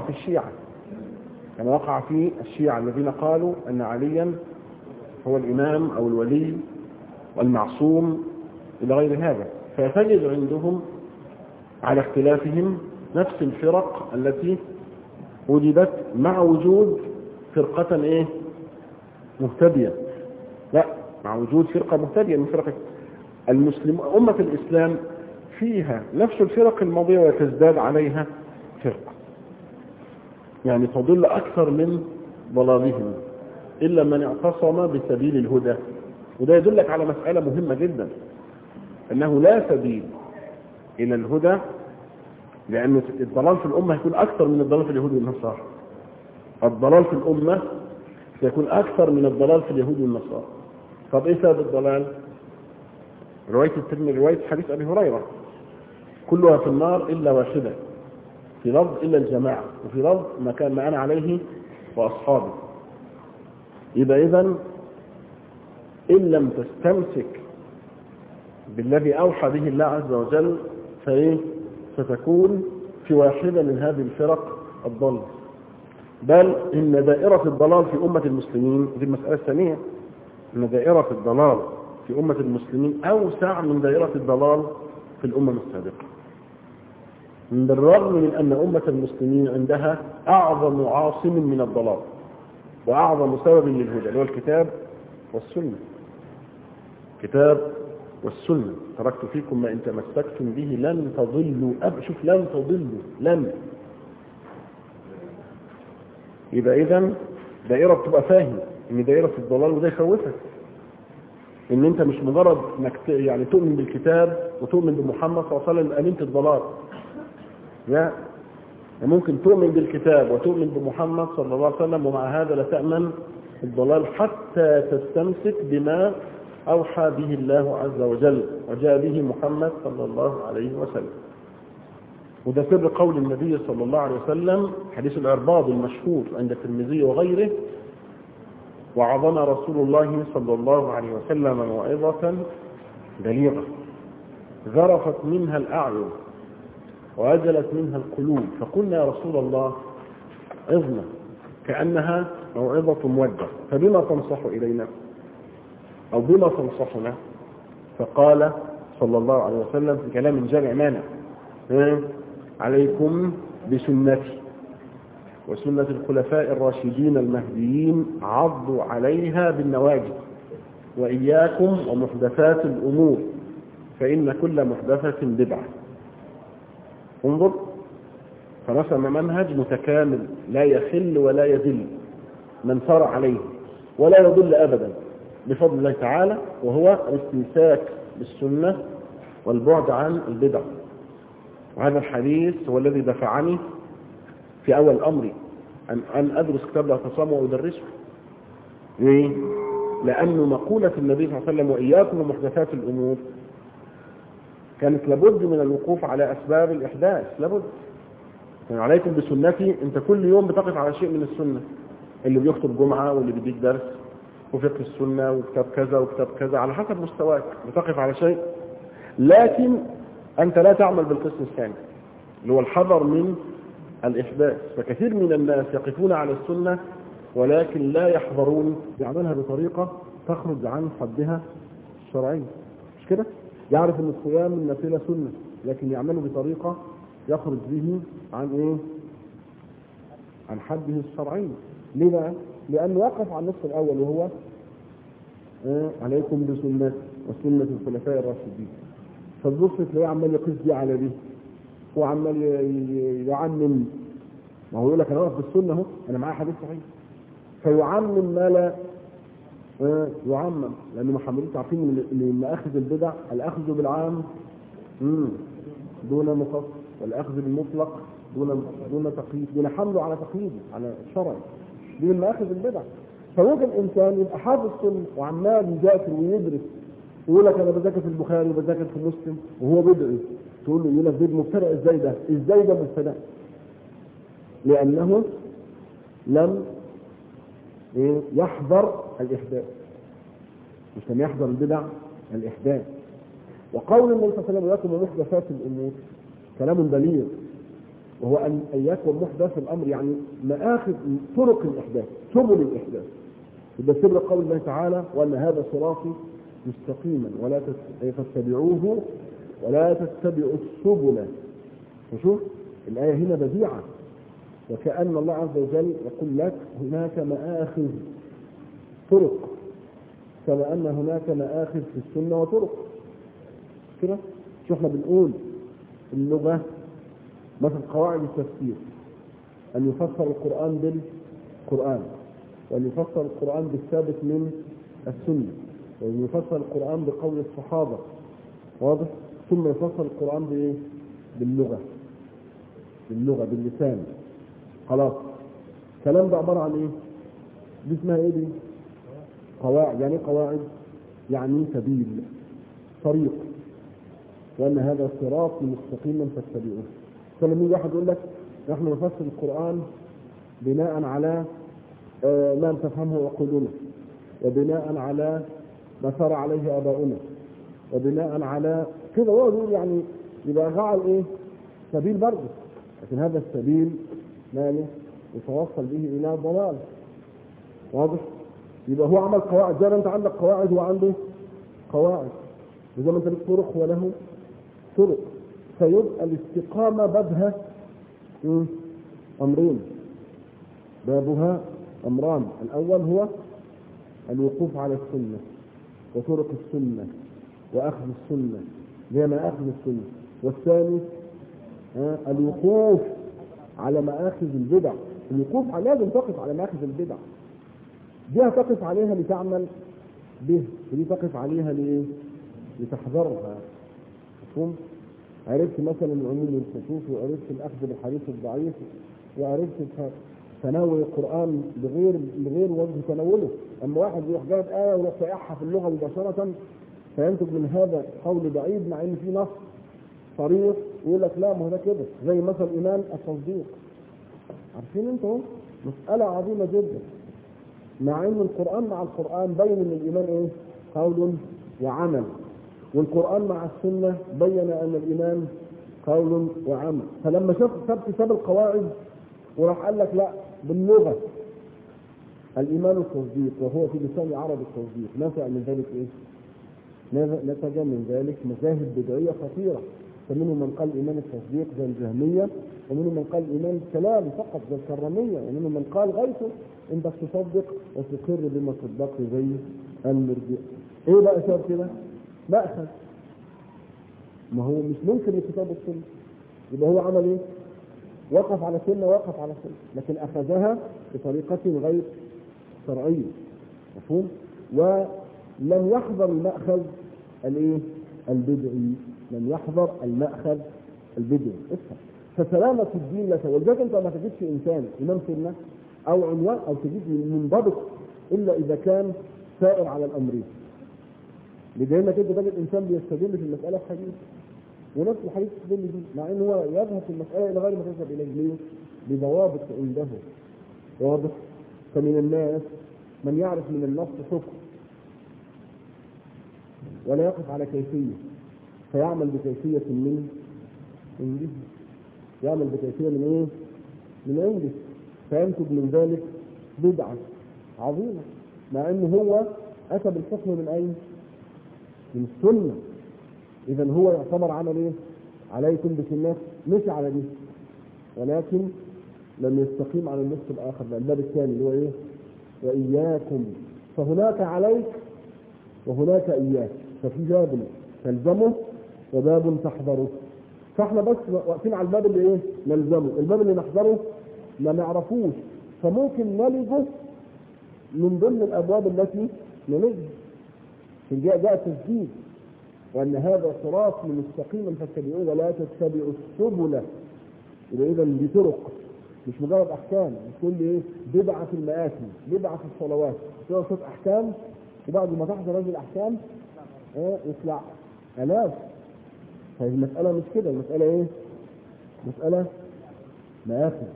في الشيعة الذين قالوا أن عليا هو الإمام أو الولي والمعصوم إلى غير هذا. فتجد عندهم على اختلافهم نفس الفرق التي وجدت مع وجود فرقة ايه؟ مهتدية. لا، مع وجود فرقة مهتدية من فرق المسلم. أمة الإسلام فيها نفس الفرق الماضية وتزداد عليها فرقة، يعني تضل أكثر من ضلالهم إلا من اعتصم بسبيل الهدى. وده يدلك على مسألة مهمة جدا، أنه لا سبيل إلى الهدى، لأن الضلال في الأمة يكون أكثر من الضلال في اليهود والنصارى. الضلال في الأمة سيكون أكثر من الضلال في اليهود والنصارى. طب إيه سبب الضلال؟ رواية الترمذي، رواية حديث أبي هريرة كلها في النار إلا واحدة، في لفظ إلا الجماعة، وفي لفظ ما أنا عليه وأصحابي. يبقى إذن إن لم تستمسك بالذي أوحى به الله عز وجل فإيه؟ ستكون في واحدة من هذه الفرق الضالة. بل إن دائرة الضلال في أمة المسلمين، دي المسألة الثانية، إن دائرة الضلال في أمة المسلمين أوسع من دائرة الضلال في الأمم السابقة، بالرغم من أن أمة المسلمين عندها أعظم عاصم من الضلال وأعظم سبب للهدى، اللي هو الكتاب والسنة. كتاب والسنة، تركت فيكم ما إن تمسكتم به لن تضلوا شوف، لن تضلوا، لن. يبقى إذن دائرة بتبقى فاهم إن دائرة الضلال، وده يخوفك إن أنت مش مجرد إنك يعني تؤمن بالكتاب وتؤمن بمحمد صلى الله عليه وسلم أمنت الضلال. لا، ممكن تؤمن بالكتاب وتؤمن بمحمد صلى الله عليه وسلم ومع هذا لا تأمن الضلال حتى تستمسك بما أوحى به الله عز وجل وجاء به محمد صلى الله عليه وسلم. وده سر قول النبي صلى الله عليه وسلم، حديث العرباض المشهور عند الترمذي وغيره: وعظنا رسول الله صلى الله عليه وسلم موعظة بليغة ذرفت منها الأعين وأجلت منها القلوب، فقلنا يا رسول الله عظنا كأنها موعظة مودة، فبما تنصح إلينا أو بما تنصحنا؟ فقال صلى الله عليه وسلم في كلام جامع مانع: عليكم بسنتي وسنة الخلفاء الراشدين المهديين عضوا عليها بالنواجذ، وإياكم ومحدثات الأمور فإن كل محدثة بدعة. انظر، فرسم منهج متكامل لا يخل ولا يذل من سار عليه ولا يضل أبدا بفضل الله تعالى، وهو الاستمساك بالسنة والبعد عن البدع. وهذا الحديث هو الذي دفعني في أول أمري أن أدرس كتاب الاعتصام وأدرسه. ليه؟ لأنه مقولة النبي صلى الله عليه وسلم وإياكم ومحدثات الأمور كانت لابد من الوقوف على أسباب الإحداث، لابد. يعني عليكم بسنتي، أنت كل يوم بتقف على شيء من السنة، اللي بيخطب جمعة واللي بيديك درس وفقه السنة وكتاب كذا وكتاب كذا، على حسب مستواك بتقف على شيء، لكن أنت لا تعمل بالقسم الثاني اللي هو الحذر من الإحداث. فكثير من الناس يقفون على السنة ولكن لا يحذرون، يعملها بطريقة تخرج عن حدها الشرعي، مش كده؟ يعرف ان الصيام النافلة سنة لكن يعمله بطريقة يخرج به عن ايه؟ عن حده الشرعي. ليه بقى؟ لأنه وقف على النص الأول وهو عليكم بسنة وسنة الخلفاء الراشدين، فالنص تلاقيه عمال يقيس دي على دي، هو عمال يعمم. ما هو يقول لك انا واقف بالسنة اهو، انا معايا حديث صحيح، فيعمم ما لا يعمم، لأنه محمدين عارفين ان مآخذ البدع الأخذ بالعام دون مخصص، والأخذ بالمطلق دون تقييد، دون حمله على تقييد على شرع، دي من مآخذ البدع. فممكن الإنسان يبقى حافظ السنة وعمال يذاكر ويدرس ويقول لك أنا بذاكر في البخاري وبذاكر في مسلم وهو بدعي، تقول له يقول لك ده مبتدع. ازاي ده مبتدع؟ لأنه لم يحذر الإحداث، مش لم يحذر البدع الإحداث. وقول النبي صلى الله عليه وسلم إياكم ومحدثات الأمور كلام بليغ، وهو أن إياكم محدث الأمر يعني مآخذ طرق الإحداث، سبل الإحداث. يبقى سبل قول الله تعالى وأن هذا صراطي مستقيما ولا تتبعوه ولا تتبعوا السبل. فشوف الآية هنا بديعة، وكأن الله عز وجل يقول لك هناك مآخذ طرق كما أن هناك مآخذ في السنة وطرق كده. شو احنا بنقول اللغة مثل قواعد التفسير، أن يفسر القرآن بالقرآن، وأن يفسر القرآن بالثابت من السنة، وأن يفسر القرآن بقول الصحابة، واضح؟ ثم يفسر القرآن بإيه؟ باللغة باللسان. خلاص الكلام ده عبارة عن إيه؟ دي اسمها إيه دي؟ قواعد. يعني قواعد يعني سبيل، طريق، وأن هذا صراط مستقيما فاتبعوه. فلما يجي واحد يقول لك نحن نفسر القرآن بناء على ما تفهمه عقولنا، وبناء على ما سار عليه آباؤنا، وبناء على كده، هو يقول يعني يبقى جعل ايه؟ سبيل برضه، لكن هذا السبيل ماله؟ يتوصل به إلى ضلال، واضح؟ يبقى هو عمل قواعد، زي ما انت عندك قواعد وعنده قواعد، وزي ما انت لك طرق وله طرق. فيبقى الاستقامة بابها أمرين، بابها أمران. الأول هو الوقوف على السنة وطرق السنة وأخذ السنة زي ما أخذ السنة، والثاني الوقوف على مآخذ البدع. الوقوف على لازم تقف على مآخذ البدع، دي هتقف عليها لتعمل به، ودي تقف عليها لإيه؟ لتحذرها. مفهوم؟ عرفت مثلا العموم والخصوص، وعرفت الأخذ بالحديث الضعيف، وعرفت تناول القرآن بغير وجه تناوله. أما واحد يروح جايب آية ويروح سائحها في اللغة مباشرة فينتج من هذا قول بعيد مع إن في نص صريح، يقول لك لا ما هو ده كده، زي مثل إيمان التصديق. عارفين انتوا مسألة عظيمة جدا، مع إن القرآن مع القرآن بين إن الإيمان إيه؟ قول وعمل، والقرآن مع السنة بين أن الإيمان قول وعمل. فلما ساب القواعد وراح قال لك لا باللغة الإيمان التصديق، وهو في لسان العرب التصديق، نفع من ذلك إيه؟ نتج من ذلك مذاهب بدعية خطيرة فمنهم من قال إيمان التصديق زي الجهمية، ومنهم من قال إيمان الكلام فقط زي الكرامية، ومنهم من قال غيره أنت تصدق وتقر بما صدقت زي المرجئة. إيه بقى سبب كده؟ مأخذ. ما هو مش ممكن الكتاب والسنة، يبقى هو عمل إيه؟ وقف على سنة وقف على سنة، لكن أخذها بطريقة غير شرعية. مفهوم؟ ولم يحضر المأخذ الإيه؟ البدعي، لم يحضر المأخذ البدعي. افهم. فسلامة الدين لك، ولذلك أنت ما تجدش إنسان إمام سنة أو عنوان أو تجد منضبط إلا إذا كان سائر على الأمرين. لأن كده تجد إنسان بيستدل في المسألة بحديث ونفس الحديث تستدل به، مع إنه هو يذهب في المسألة إلى غير ما تذهب إليه. ليه؟ بضوابط عنده واضح. فمن الناس من يعرف من النص حكم ولا يقف على كيفية، فيعمل بكيفية من عنده، يعمل بكيفية من إيه؟ من عنده، فينتج من ذلك بدعة عظيمة، مع إنه هو أتى بالحكم من أين؟ من السنة. إذا هو يعتبر عمل إيه؟ عليكم بسنة، مش على دي، ولكن لم يستقيم على النص الآخر، الباب الثاني اللي هو إيه؟ وإياكم. فهناك عليك وهناك إياك، ففي باب تلزمه وباب تحضره. فاحنا بس واقفين على الباب اللي ايه؟ نلزمه. الباب اللي نحضره ما نعرفوش، فممكن نلجه من ضمن الابواب التي نلجه. في جاء تسديد وان هذا صراط مستقيما فاتبعوه ولا تتبعوا السبل. يبقى اذا دي طرق مش مجرد احكام. تقول لي ايه؟ بدعه في المآتم، بدعه في الصلوات، تقول شوف احكام وبعد ما تحضر هذه الاحكام يطلع الاف. فالمسألة مش كده، المسألة ايه؟ مسألة مآخذ.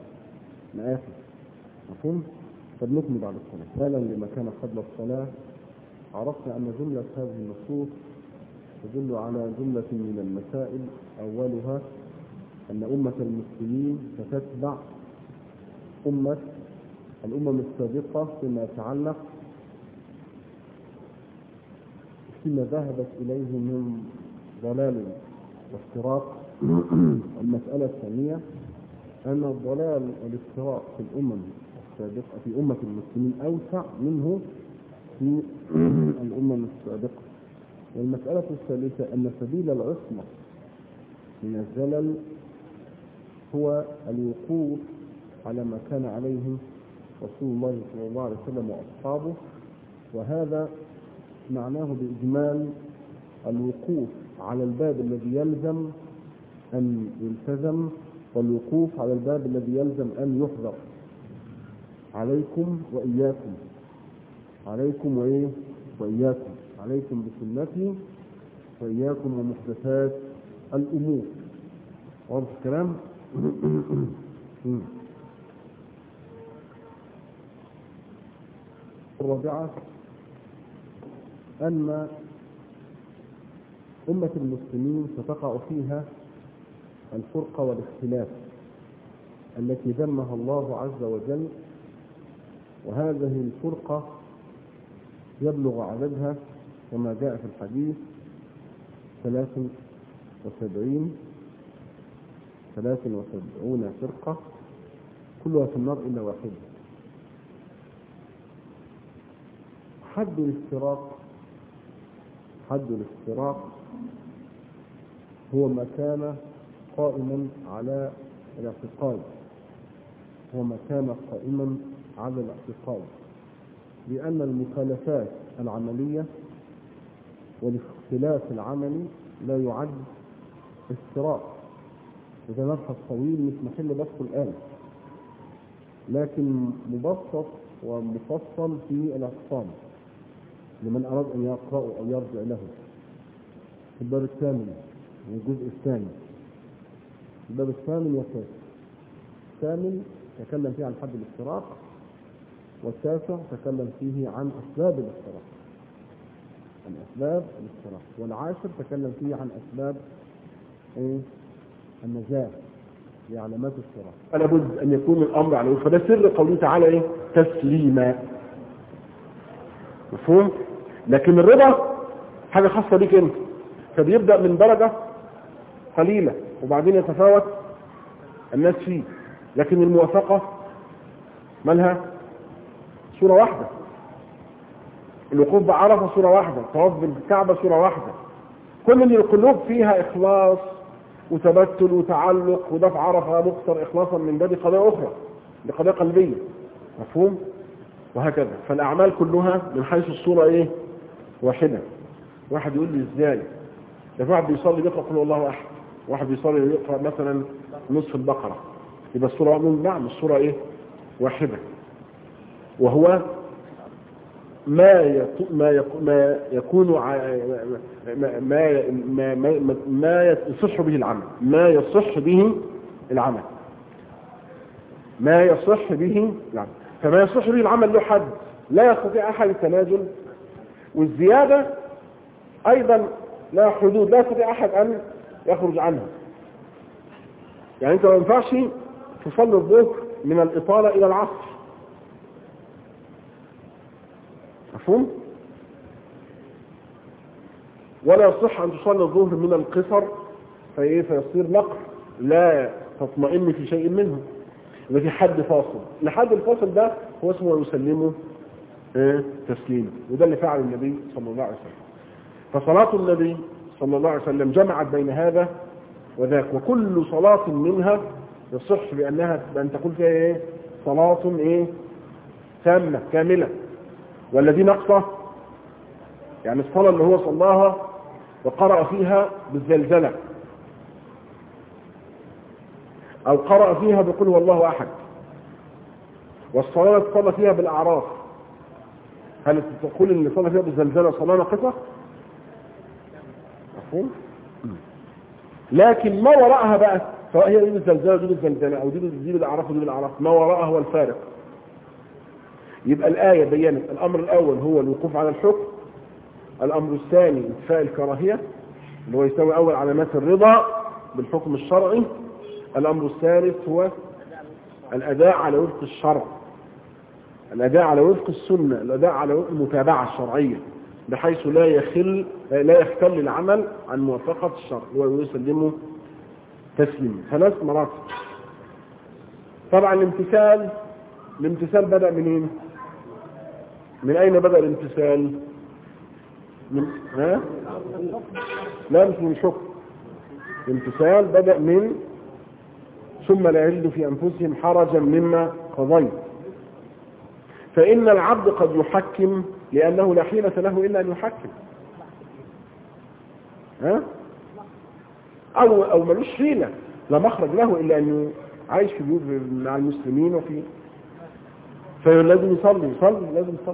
مفهوم؟ فبنكمل بعد الصلاة. فعلا لما كان قبل الصلاة عرفنا أن جملة هذه النصوص تدل على جملة من المسائل. أولها أن أمة المسلمين ستتبع الأمم السابقة فيما يتعلق فيما ذهبت إليه من ضلال وافتراق. المسألة الثانية أن الضلال والافتراق في الأمم السابقة في أمة المسلمين أوسع منه في الأمم السابقة. والمسألة الثالثة أن سبيل العصمة من الزلل هو الوقوف على ما كان عليه رسول الله صلى الله عليه وسلم وأصحابه، وهذا معناه بإجمال الوقوف على الباب الذي يلزم أن يلتزم، والوقوف على الباب الذي يلزم أن يحذر. عليكم وإياكم، عليكم وإيه؟ وإياكم، عليكم بسنتي وإياكم ومحدثات الأمور. واضح الكلام؟ الرابعة أن أمة المسلمين ستقع فيها الفرقة والاختلاف التي ذمها الله عز وجل، وهذه الفرقة يبلغ عددها كما جاء في الحديث 73 فرقة كلها في النار إلا واحدة. حد الافتراق هو ما كان قائما على الاعتقاد، لأن المخالفات العملية والاختلاف العملي لا يعد افتراق. وده مبحث طويل مش محل بسطه الآن، لكن مبسط ومفصل في الأقسام لمن أراد أن يقرأه أو يرجع له. في الباب الثامن والجزء الثاني، الباب الثامن والتاسع. الثامن تكلم فيه عن حد الافتراق، والتاسع تكلم فيه عن أسباب الافتراق، والعاشر تكلم فيه عن أسباب النجاة لعلامات الافتراق. ألا بد أن يكون الأمر على وفق. فده سر قوله تعالى تسليما. مفهوم؟ لكن الرضا حاجة خاصة بيك أنت، فبيبدأ من درجة قليلة وبعدين يتفاوت الناس فيه، لكن الموافقة مالها صورة واحدة، الوقوف بعرفة صورة واحدة، الطواف بالكعبة صورة واحدة، كل اللي القلوب فيها إخلاص وتبتل وتعلق، وده في عرفة مكثر إخلاصا من باب قضايا أخرى، دي قضايا قلبية، مفهوم؟ وهكذا. فالأعمال كلها من حيث الصورة إيه؟ واحدة. واحد يقول لي إزاي؟ ده واحد بيصلي بيقرأ قل هو الله أحد، واحد بيصلي يقرأ مثلا نصف البقرة، يبقى الصورة نعم الصورة إيه؟ واحدة. وهو ما يكون ما يصح به العمل، ما يصح به العمل، ما يصح به العمل. فما يصح به العمل له حد لا يستطيع أحد التنازل، والزيادة أيضا لا حدود لا يستطيع أحد أن يخرج عنها. يعني أنت ما ينفعش تصلي الظهر من الإطالة إلى العصر، مفهوم؟ ولا يصح أن تصلي الظهر من القصر فيصير نقر لا تطمئن في شيء منه، يبقى في حد فاصل. لحد الفاصل ده هو اسمه يسلمه تسليما، وده اللي فعل النبي صلى الله عليه وسلم. فصلاة النبي صلى الله عليه وسلم جمعت بين هذا وذاك، وكل صلاة منها يصح بأن تقول فيها إيه؟ صلاة إيه؟ تامة كاملة. والذي نقصه يعني الصلاة اللي هو صلاها وقرأ فيها بالزلزلة، أو قرأ فيها بقول هو الله أحد، والصلاة اللي صلى فيها بالأعراف، هل تقول اللي صلى فيها بالزلزلة صلاة ناقصة؟ مفهوم؟ لكن ما وراءها بقى، سواء هي دي بالزلزلة ودي بالزلزلة أو دي بالأعراف ودي بالأعراف، ما وراءها هو الفارق. يبقى الآية بيّنت الأمر الأول هو الوقوف على الحكم، الأمر الثاني انتفاء الكراهية اللي هو يساوي أول علامات الرضا بالحكم الشرعي، الأمر الثالث هو الأداء على وفق الشرع، الأداء على وفق السنة، الأداء على وفق المتابعة الشرعية بحيث لا يختل العمل عن موافقة الشرع ويسلمه تسليم. 3 مراتب. طبعا الامتثال بدأ منين؟ من أين بدأ الامتثال؟ لا مش من الحكم. الامتثال بدأ من ثم لا يجد في أنفسهم حرجا مما قضيت. فإن العبد قد يحكم لأنه لا حيلة له إلا أن يحكم، أو ملوش حيلة، لا مخرج له إلا أنه عايش في بيوت مع المسلمين وفي فلازم يصلي لازم يصلي،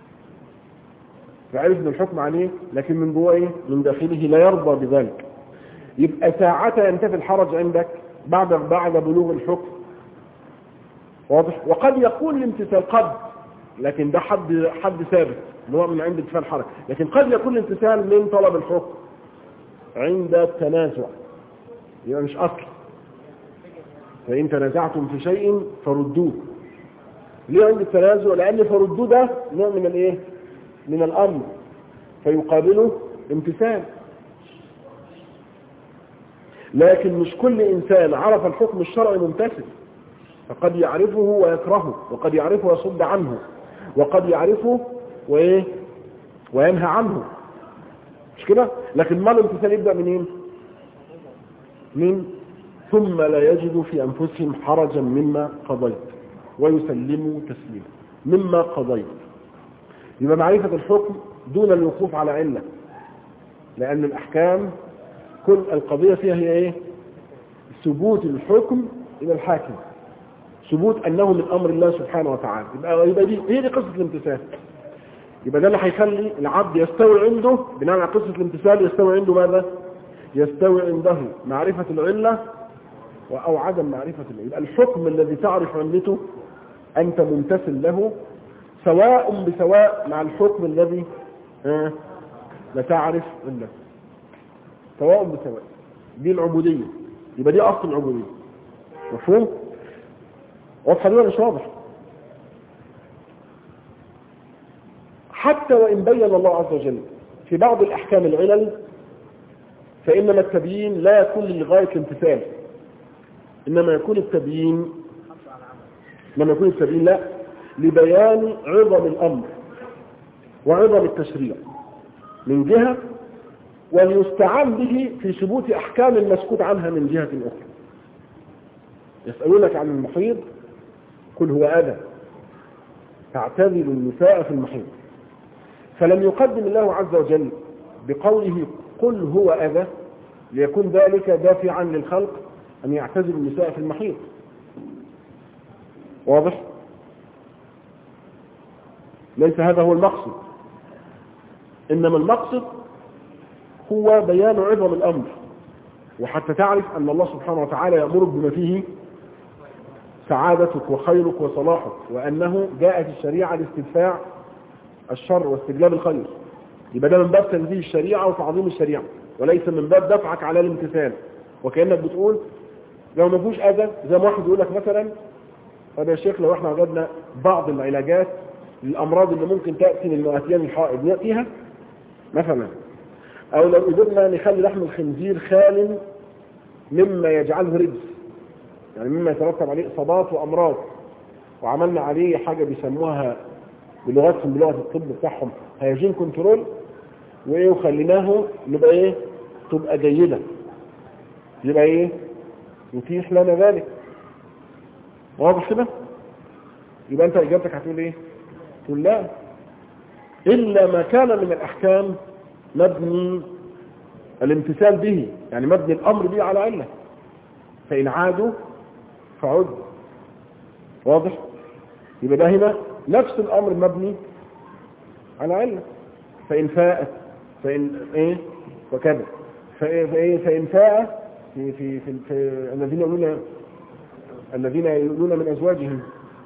فعرف ان الحكم عليه، لكن من جوه ايه؟ من داخله لا يرضى بذلك. يبقى ساعتها ينتفي الحرج عندك بعد بلوغ الحكم، واضح؟ وقد يكون الامتثال قد، لكن ده حد ثابت اللي هو من عند انتفاء الحرج، لكن قد يكون الامتثال من طلب الحكم عند التنازع، يبقى مش اصل. فإن تنازعتم في شيء فردوه. ليه عند التنازع؟ لأن فردوه ده نوع من الايه؟ من الأمر، فيقابله امتثال. لكن مش كل إنسان عرف الحكم الشرعي ممتثل، فقد يعرفه ويكرهه، وقد يعرفه ويصد عنه، وقد يعرفه وينهى عنه، مش كده؟ لكن ما الامتثال يبدأ منين؟ من ثم لا يجد في أنفسهم حرجا مما قضيت ويسلموا تسليما مما قضيت. يبقى معرفة الحكم دون الوقوف على علة، لأن الأحكام كل القضية فيها هي إيه؟ ثبوت الحكم إلى الحاكم، ثبوت أنه من أمر الله سبحانه وتعالى. يبقى هي دي قصة الامتثال. يبقى ده اللي هيخلي العبد يستوي عنده بناء على قصة الامتثال، يستوي عنده ماذا؟ يستوي عنده معرفة العلة أو عدم معرفة العلة. يبقى الحكم الذي تعرف علته أنت ممتثل له سواء بسواء مع الحكم الذي لا تعرف علته، سواء بسواء. دي العبودية، يبقى دي أصل العبودية. مفهوم؟ واضحة دي ولا مش واضح؟ حتى وإن بين الله عز وجل في بعض الأحكام العلل فإنما التبيين لا يكون لغاية الامتثال، إنما يكون التبيين لا لبيان عظم الأمر وعظم التشريع من جهة، وليستعان به في ثبوت أحكام المسكوت عنها من جهة أخرى. يسألونك عن المحيض قل هو أذى فاعتزلوا النساء في المحيض، فلم يقدم الله عز وجل بقوله قل هو أذى ليكون ذلك دافعا للخلق أن يعتزلوا النساء في المحيض. واضح؟ ليس هذا هو المقصد، إنما المقصد هو بيان عظم الأمر، وحتى تعرف أن الله سبحانه وتعالى يأمرك بما فيه سعادتك وخيرك وصلاحك، وأنه جاءت الشريعة لاستدفاع الشر واستجلاب الخير. يبقى ده من باب تنزيه الشريعة وتعظيم الشريعة، وليس من باب دفعك على الامتثال. وكأنك بتقول لو ما فيهوش أذى، زي ما واحد يقول لك مثلا هذا يا شيخ لو احنا وجدنا بعض العلاجات للأمراض اللي ممكن تأتي من مؤتيان الحائض نأتيها مثلا، أو لو قدرنا نخلي لحم الخنزير خال مما يجعله رجس، يعني مما يترتب عليه إصابات وأمراض، وعملنا عليه حاجة بيسموها بلغة الطب بتاعهم هيجين كنترول، وإيه وخليناه نبقى إيه تبقى جيدة، يبقى إيه يتيح لنا ذلك. واضح كده؟ يبقى أنت إجابتك هتقول إيه؟ تقول لا، إلا ما كان من الأحكام مبني الامتثال به، يعني مبني الأمر به على علة، فإن عادوا فعد. واضح؟ يبقى ده هنا نفس الأمر مبني على علة، فإن فاءت فإن إيه وكذا، فإن فاء في الذين يقولون من أزواجهم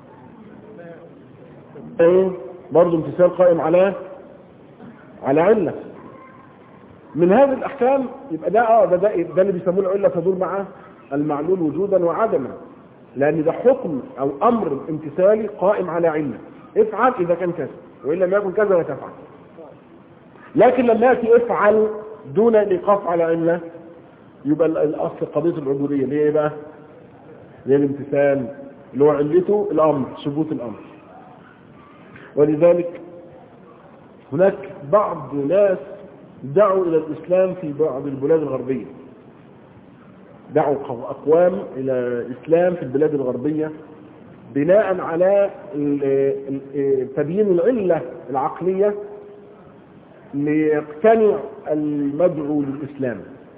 إيه برضو امتثال قائم على علة. من هذه الأحكام يبقى ده اللي بيسموه العلة تدور مع المعلول وجودا وعدما، لأن ده حكم أو أمر امتثالي قائم على علة، افعل إذا كان كذا وإن لم يكن كذا لا تفعل. لكن لما يأتي افعل دون الإيقاف على علة، يبقى الأصل قضية العبودية اللي هي بقى هي الامتثال اللي هو علته الأمر، ثبوت الأمر. ولذلك هناك بعض ناس دعوا إلى الإسلام في بعض البلاد الغربية، دعوا أقوام إلى الإسلام في البلاد الغربية بناء على تبيين العلة العقلية ليقتنع المدعو للإسلام.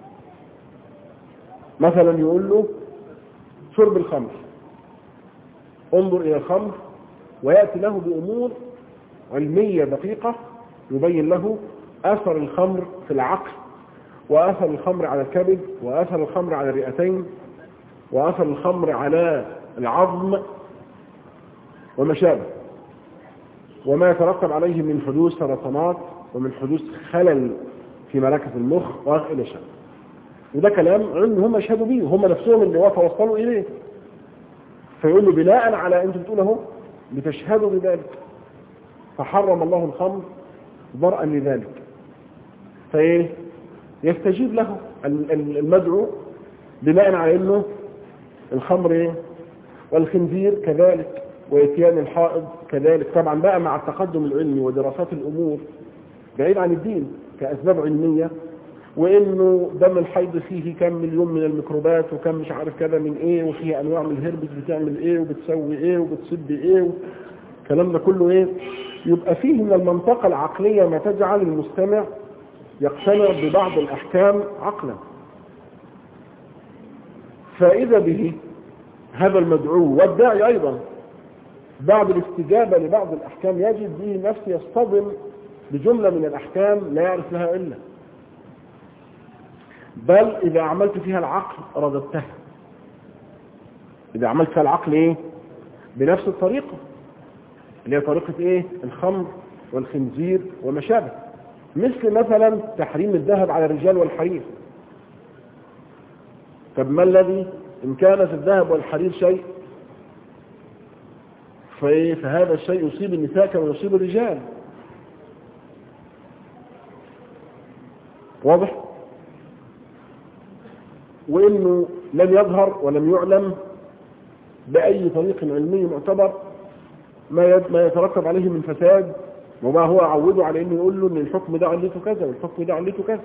مثلا يقول له شرب الخمر، انظر إلى الخمر، ويأتي له بأمور علمية دقيقة يبين له أثر الخمر في العقل، وأثر الخمر على الكبد، وأثر الخمر على الرئتين، وأثر الخمر على العظم وما شابه، وما يترتب عليه من حدوث سرطانات ومن حدوث خلل في مراكز المخ وإلى شابه. وده كلام هم يشهدوا به، هم نفسهم اللي توصلوا إليه. فيقول له بناء على أنتم بتقوله بتشهدوا بذلك، فحرم الله الخمر ضرءا لذلك، فايه يستجيب له المدعو بناء على انه الخمر ايه والخنزير كذلك واتيان الحائض كذلك، طبعا بقى مع التقدم العلمي ودراسات الامور بعيد عن الدين كاسباب علميه، وانه دم الحيض فيه كم مليون من الميكروبات وكم مش عارف كذا من ايه، وفيه انواع من الهربس بتعمل ايه وبتسوي ايه وبتصد ايه، الكلام ده كله ايه يبقى فيه من المنطقة العقلية ما تجعل المستمع يقتنع ببعض الأحكام عقلا. فإذا به هذا المدعو والداعي أيضا بعد الاستجابة لبعض الأحكام يجد به نفسه يصطدم بجملة من الأحكام لا يعرف لها إلا، بل إذا عملت فيها العقل رددتها. إذا عملت فيها العقل إيه بنفس الطريقة اللي هي طريقة إيه الخمر والخنزير وما شابه، مثل مثلا تحريم الذهب على الرجال والحرير. طب ما الذي إن كان في الذهب والحرير شيء فهذا الشيء يصيب النساء كما يصيب الرجال. واضح؟ وإنه لم يظهر ولم يعلم بأي طريق علمي معتبر ما يترتب عليه من فساد، وما هو عوده على إنه يقول له إن الحكم ده علته كذا والحكم ده علته كذا.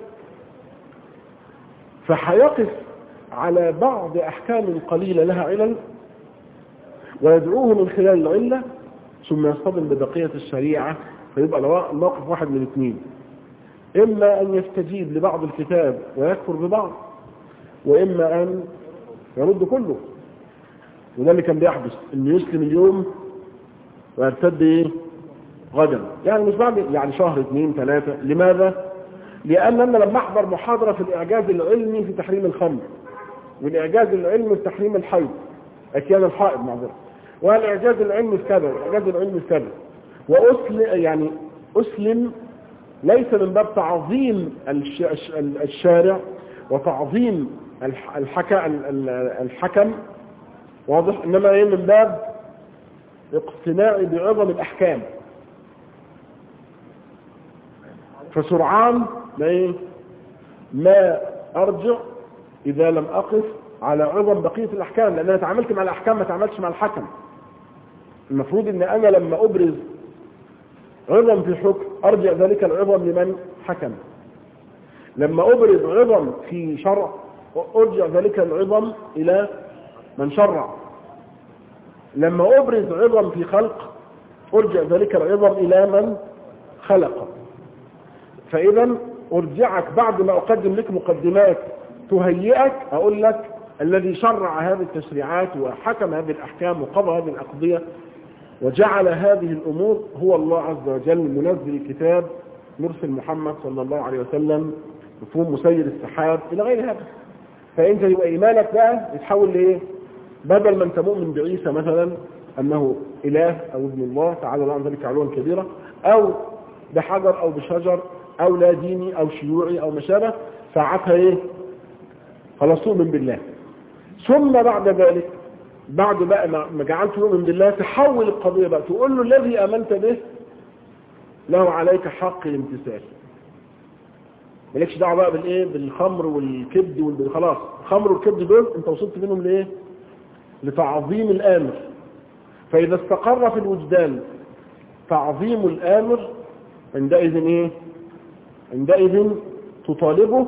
فحيقف على بعض أحكام قليلة لها علل ويدعوه من خلال العلة، ثم يصطدم ببقية الشريعة، فيبقى الموقف واحد من الاثنين: إما أن يستجيب لبعض الكتاب ويكفر ببعض، وإما أن يرد كله. وده اللي كان بيحدث، إنه يسلم اليوم ويرتد غدا، يعني مش بعد يعني شهر 2 3. لماذا؟ لأننا لما أحضر محاضرة في الإعجاز العلمي في تحريم الخمر، والإعجاز العلمي في تحريم الحيض، أكيان الحائض معذرة، والإعجاز العلمي في كذا والإعجاز العلمي في كذا، أسلم ليس من باب تعظيم الشارع وتعظيم الحكم، واضح، إنما من باب اقتناعي بعظم الأحكام. فسرعان ما أرجع إذا لم أقف على عظم بقية الأحكام، لأن أنا تعاملت مع الأحكام ما تعاملتش مع الحكم. المفروض أن أنا لما أبرز عظم في حكم أرجع ذلك العظم لمن حكم، لما أبرز عظم في شرع أرجع ذلك العظم إلى من شرع، لما أبرز عظم في خلق أرجع ذلك العظم إلى من خلق. فإذا أرجعك بعد ما أقدم لك مقدمات تهيئك، أقول لك الذي شرع هذه التشريعات وحكم هذه الأحكام وقضى هذه الأقضية وجعل هذه الأمور هو الله عز وجل، منزل الكتاب، مرسل محمد صلى الله عليه وسلم، مفهوم مسير السحاب إلى غير هذا. فأنت يبقى إيمانك بقى يتحول لإيه؟ بدل ما أنت مؤمن بعيسى مثلا أنه إله أو ابن الله تعالى الله عن ذلك علوا كبيرة، أو بحجر أو بشجر أو لا ديني أو شيوعي أو ما شابه، ساعتها إيه؟ خلاص تؤمن بالله. ثم بعد ذلك بعد بقى ما جعلت يؤمن بالله تحول القضية بقى تقول له الذي آمنت به له عليك حق الامتثال. مالكش دعوه بقى بالايه بالخمر والكبد خلاص، الخمر والكبد دول انت وصلت منهم لايه؟ لتعظيم الآمر. فإذا استقر في الوجدان تعظيم الآمر عندئذ ايه؟ عندئذ تطالبه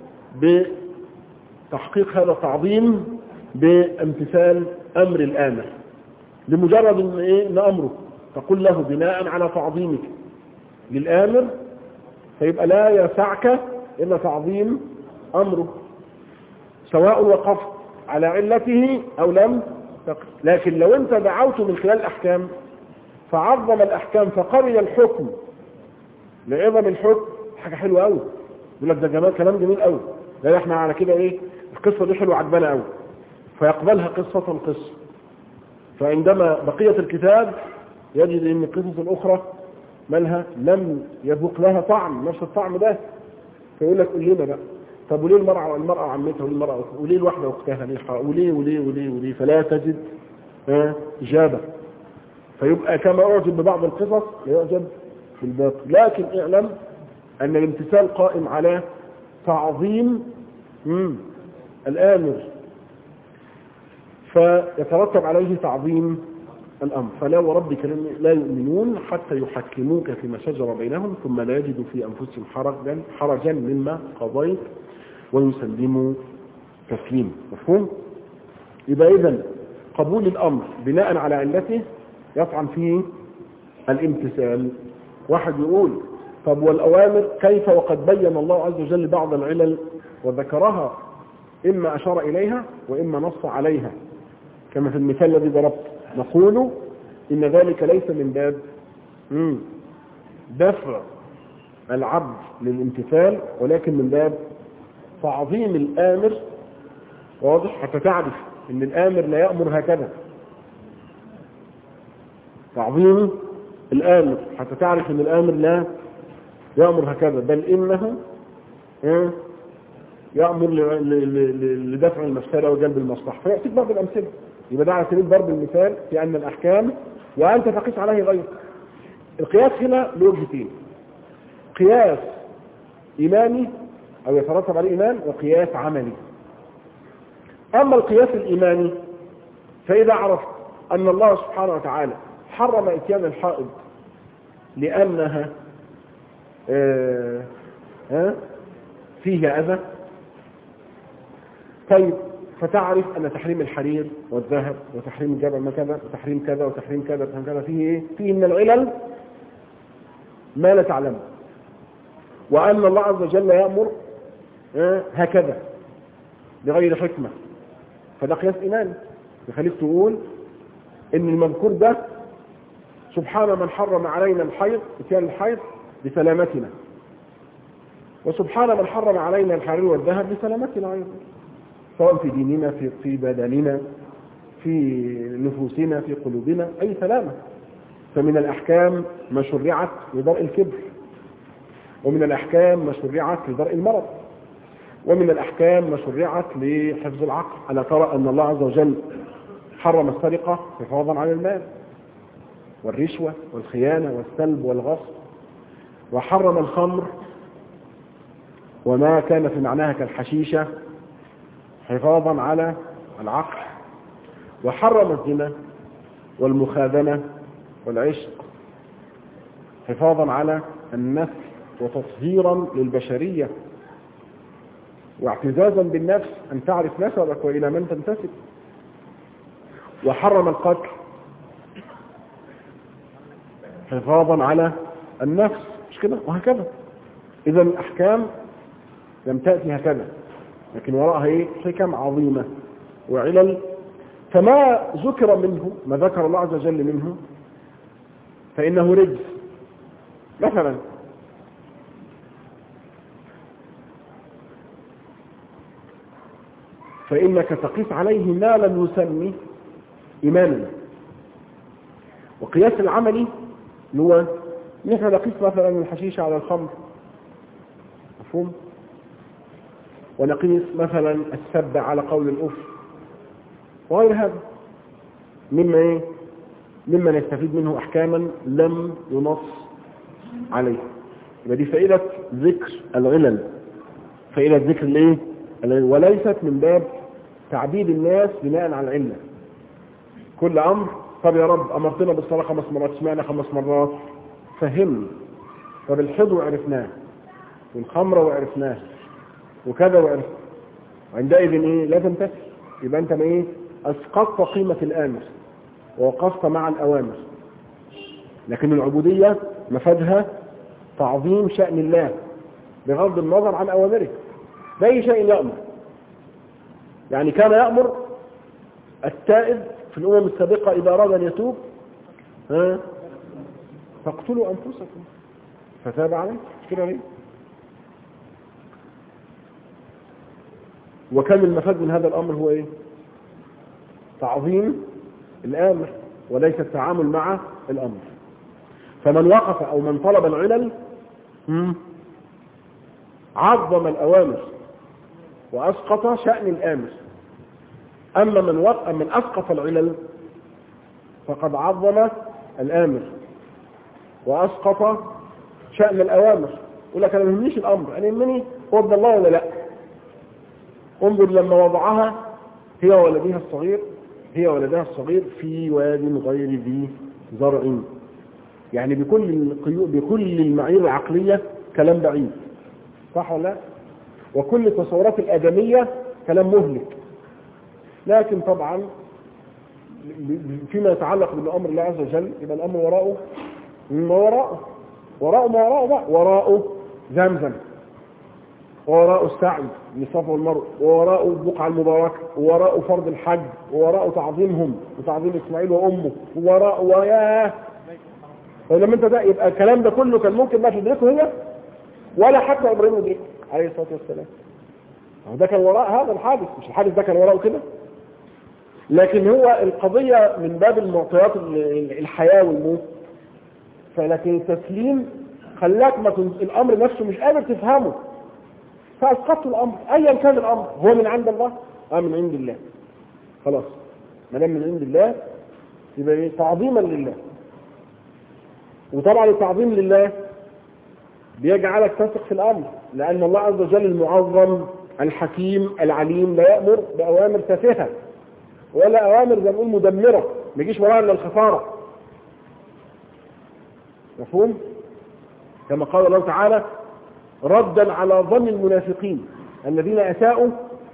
بتحقيق هذا التعظيم بامتثال أمر الآمر، لمجرد ان ايه؟ ان امره تقول له بناء على تعظيمك للآمر، فيبقى لا يسعك إلا تعظيم أمره، سواء وقفت على علته أو لم تقف. لكن لو أنت دعوت من خلال الأحكام فعظم الأحكام فقبل الحكم لعظم الحكم، حاجة حلوة قوي، يقول لك ده جمال، كلام جميل قوي، لا احنا على كده ايه؟ القصة دي حلوة عجبانة قوي، فيقبلها قصة قصة. فعندما بقية الكتاب يجد ان القصص الأخرى مالها لم يذوق لها طعم نفس الطعم ده، فيقول لك قول لنا بقى، طب وليه المرأة وعمتها، وليه المرأة وليه الواحدة واختها، وليه فلا تجد إجابة. فيبقى كما أعجب ببعض القصص لا يعجب بالباقي. لكن اعلم أن الامتثال قائم على تعظيم الآمر، فيترتب عليه تعظيم الأمر. فلا وربك لا يؤمنون حتى يحكموك فيما شجر بينهم ثم لا يجدوا في أنفسهم حرجا مما قضيت ويسلموا تسليما. مفهوم؟ يبقى إذن قبول الأمر بناء على علته يطعن فيه الامتثال. واحد يقول طب والأوامر كيف وقد بين الله عز وجل بعض العلل وذكرها، إما أشار إليها وإما نص عليها كما في المثال الذي ضربت. نقول إن ذلك ليس من باب دفع العبد للامتثال، ولكن من باب تعظيم الآمر. واضح؟ حتى تعرف إن الآمر لا يأمر هكذا، تعظيم الآمر حتى تعرف إن الآمر لا يأمر هكذا، بل إنه يأمر لدفع المفسدة وجلب المصلحة. فيأتيك بعض الأمثلة. يبقى ده على سبيل ضرب المثال في أن الأحكام وأنت تقيس عليه غيرك. القياس هنا له وجهتين: قياس إيماني أو يترتب عليه إيمان، وقياس عملي. أما القياس الإيماني فإذا عرفت أن الله سبحانه وتعالى حرم إتيان الحائض لأنها فيها أذى، طيب فتعرف أن تحريم الحرير والذهب وتحريم الجبل كذا وتحريم كذا وتحريم كذا وتحريم كذا فيه إيه؟ فيه من العلل ما لا تعلمه، وأن الله عز وجل يأمر هكذا بغير حكمة، فده قياس إيماني يخليك تقول إن المذكور ده سبحان من حرم علينا الحيض إتيان الحيض بسلامتنا، وسبحان من حرم علينا الحرير والذهب بسلامتنا أيضا، سواء في ديننا في بدننا في نفوسنا في قلوبنا أي سلامة. فمن الأحكام ما شرعت لدرء الكبر، ومن الأحكام ما شرعت لدرء المرض، ومن الأحكام ما شرعت لحفظ العقل. ألا ترى أن الله عز وجل حرم السرقة حفاظا على المال، والرشوة والخيانة والسلب والغصب، وحرم الخمر وما كان في معناها كالحشيشة حفاظا على العقل، وحرم الزنا والمخادنة والعشق حفاظا على النفس وتطهيرا للبشرية واعتزازا بالنفس أن تعرف نسبك وإلى من تنتسب، وحرم القتل حفاظا على النفس، مش كده؟ وهكذا. إذا الأحكام لم تأتي هكذا، لكن وراءها ايه؟ حكم عظيمة وعلل. فما ذكر منه، ما ذكر الله عز وجل منه فإنه رجس. مثلا فإنك تقيس عليه ما لم يسمي إيمانا. وقياس العملي هو نحن نقيس مثلا الحشيش على الخمر، مفهوم؟ ونقيس مثلا السب على قول الأف وغير هذا مما ايه؟ مما نستفيد منه أحكاما لم ينص عليه. يبقى دي فائدة ذكر العلل، فائدة ذكر الايه؟ وليست من باب تعبيد الناس بناء على العلة. كل أمر طب يا رب أمرتنا بالصلاة 5 مرات، سمعنا 5 مرات، فهمني. طب الحضو عرفناه، والخمرة وعرفناه، وكذا وعرفناه، وعندئذ ايه؟ لا تمتثل. يبقى انت ايه؟ اسقطت قيمة الامر ووقفت مع الاوامر. لكن العبودية مفادها تعظيم شأن الله بغض النظر عن اوامره بأي شيء يأمر. يعني كان يأمر التائب في الامم السابقة اذا اراد ان يتوب فاقتلوا انفسكم فتاب عليه، مش كده ليه؟ وكان المفاد من هذا الأمر هو إيه؟ تعظيم الآمر وليس التعامل مع الأمر. فمن وقف أو من طلب العلل عظم الأوامر وأسقط شأن الآمر. أما من أسقط العلل فقد عظم الآمر وأسقط شأن الأوامر. يقول لك أنا ما يهمنيش الأمر، أنا يهمني هو ابن الله ولا لا. انظر لما وضعها هي ولدها الصغير في واد غير ذي زرع، يعني بكل المعايير العقلية كلام بعيد، صح ولا لا؟ وكل التصورات الآدمية كلام مهلك. لكن طبعا فيما يتعلق بالأمر الله عز وجل يبقى الأمر وراءه وراءه زمزم، ووراء السعي للصفا والمروة، ووراء البقعة المباركة، ووراء فرض الحج، ووراء تعظيمهم وتعظيم إسماعيل وأمه، ووراء وياه. فلما انت ده يبقى الكلام ده كله كان ممكن ما تدركه هي ولا حتى إبراهيم يدركه عليه الصلاة والسلام. ده كان وراء هذا الحادث، مش الحادث ده كان وراءه كده. لكن هو القضية من باب المعطيات الحياة والموت، فلكن التسليم خلاك ما الأمر نفسه مش قادر تفهمه، فأسقطت الأمر. أيا كان الأمر هو من عند الله من عند الله، خلاص ما دام من عند الله يبقى تعظيما لله. وطبعا التعظيم لله بيجعلك تثق في الأمر، لأن الله عز وجل المعظم الحكيم العليم لا يأمر بأوامر تافهة ولا أوامر زي ما نقول مدمرة ما يجيش وراها إلا الخسارة. مفهوم؟ كما قال الله تعالى ردا على ظن المنافقين الذين أساءوا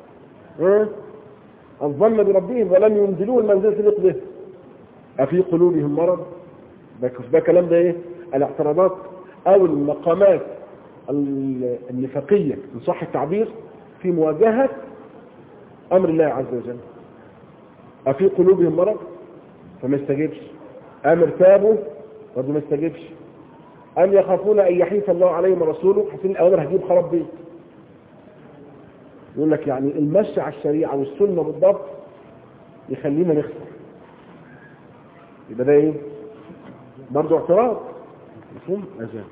الظن بربهم ولم ينزلوا المنزلة اللي به أفي قلوبهم مرض. ده كلام ده ايه؟ الاعتراضات او المقامات النفاقية ان صح التعبير في مواجهة امر الله عز وجل. أفي قلوبهم مرض فما استجبش، أم ارتابوا برضه ما استجبش، أم يخافون أن يحيف الله عليهم ورسوله حسين الأوامر هتجيب خراب بيت. يقول لك يعني المشي على الشريعة والسنة بالضبط يخلينا نخسر. يبقى ده ايه؟ برضه اعتراض. مفهوم؟ أجل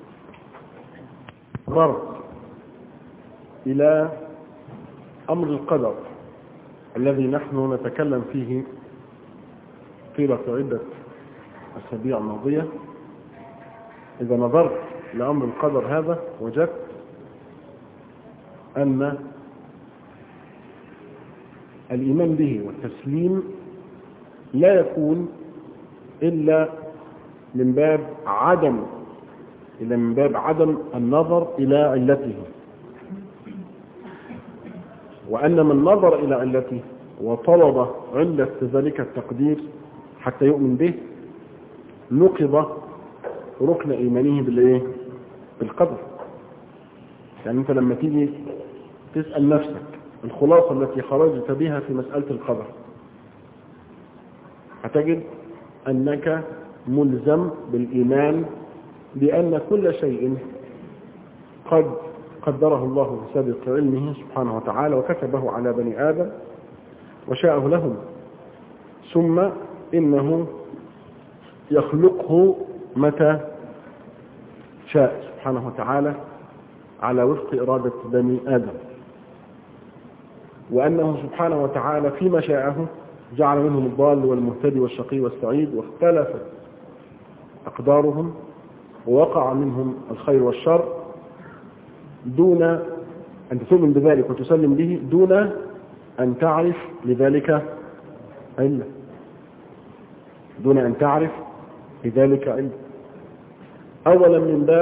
مرض إلى أمر القدر الذي نحن نتكلم فيه طيلة عدة أسابيع الماضية. إذا نظرت لأمر القدر هذا وجدت أن الإيمان به والتسليم لا يكون إلا من باب عدم النظر إلى علته، وأن من نظر إلى علته وطلب علة ذلك التقدير حتى يؤمن به نقض ركن إيمانه بالقدر. يعني أنت لما تيجي تسأل نفسك الخلاصة التي خرجت بها في مسألة القدر هتجد أنك ملزم بالإيمان بأن كل شيء قد قدره الله بسابق علمه سبحانه وتعالى وكتبه على بني آدم وشاءه لهم، ثم إنه يخلقه متى شاء سبحانه وتعالى على وفق إرادة بني آدم، وأنه سبحانه وتعالى فيما شاءه جعل منهم الضال والمهتدي والشقي والسعيد، واختلفت أقدارهم ووقع منهم الخير والشر دون أن تؤمن بذلك وتسلم به، دون أن تعرف لذلك علة، دون أن تعرف لذلك علة. أولا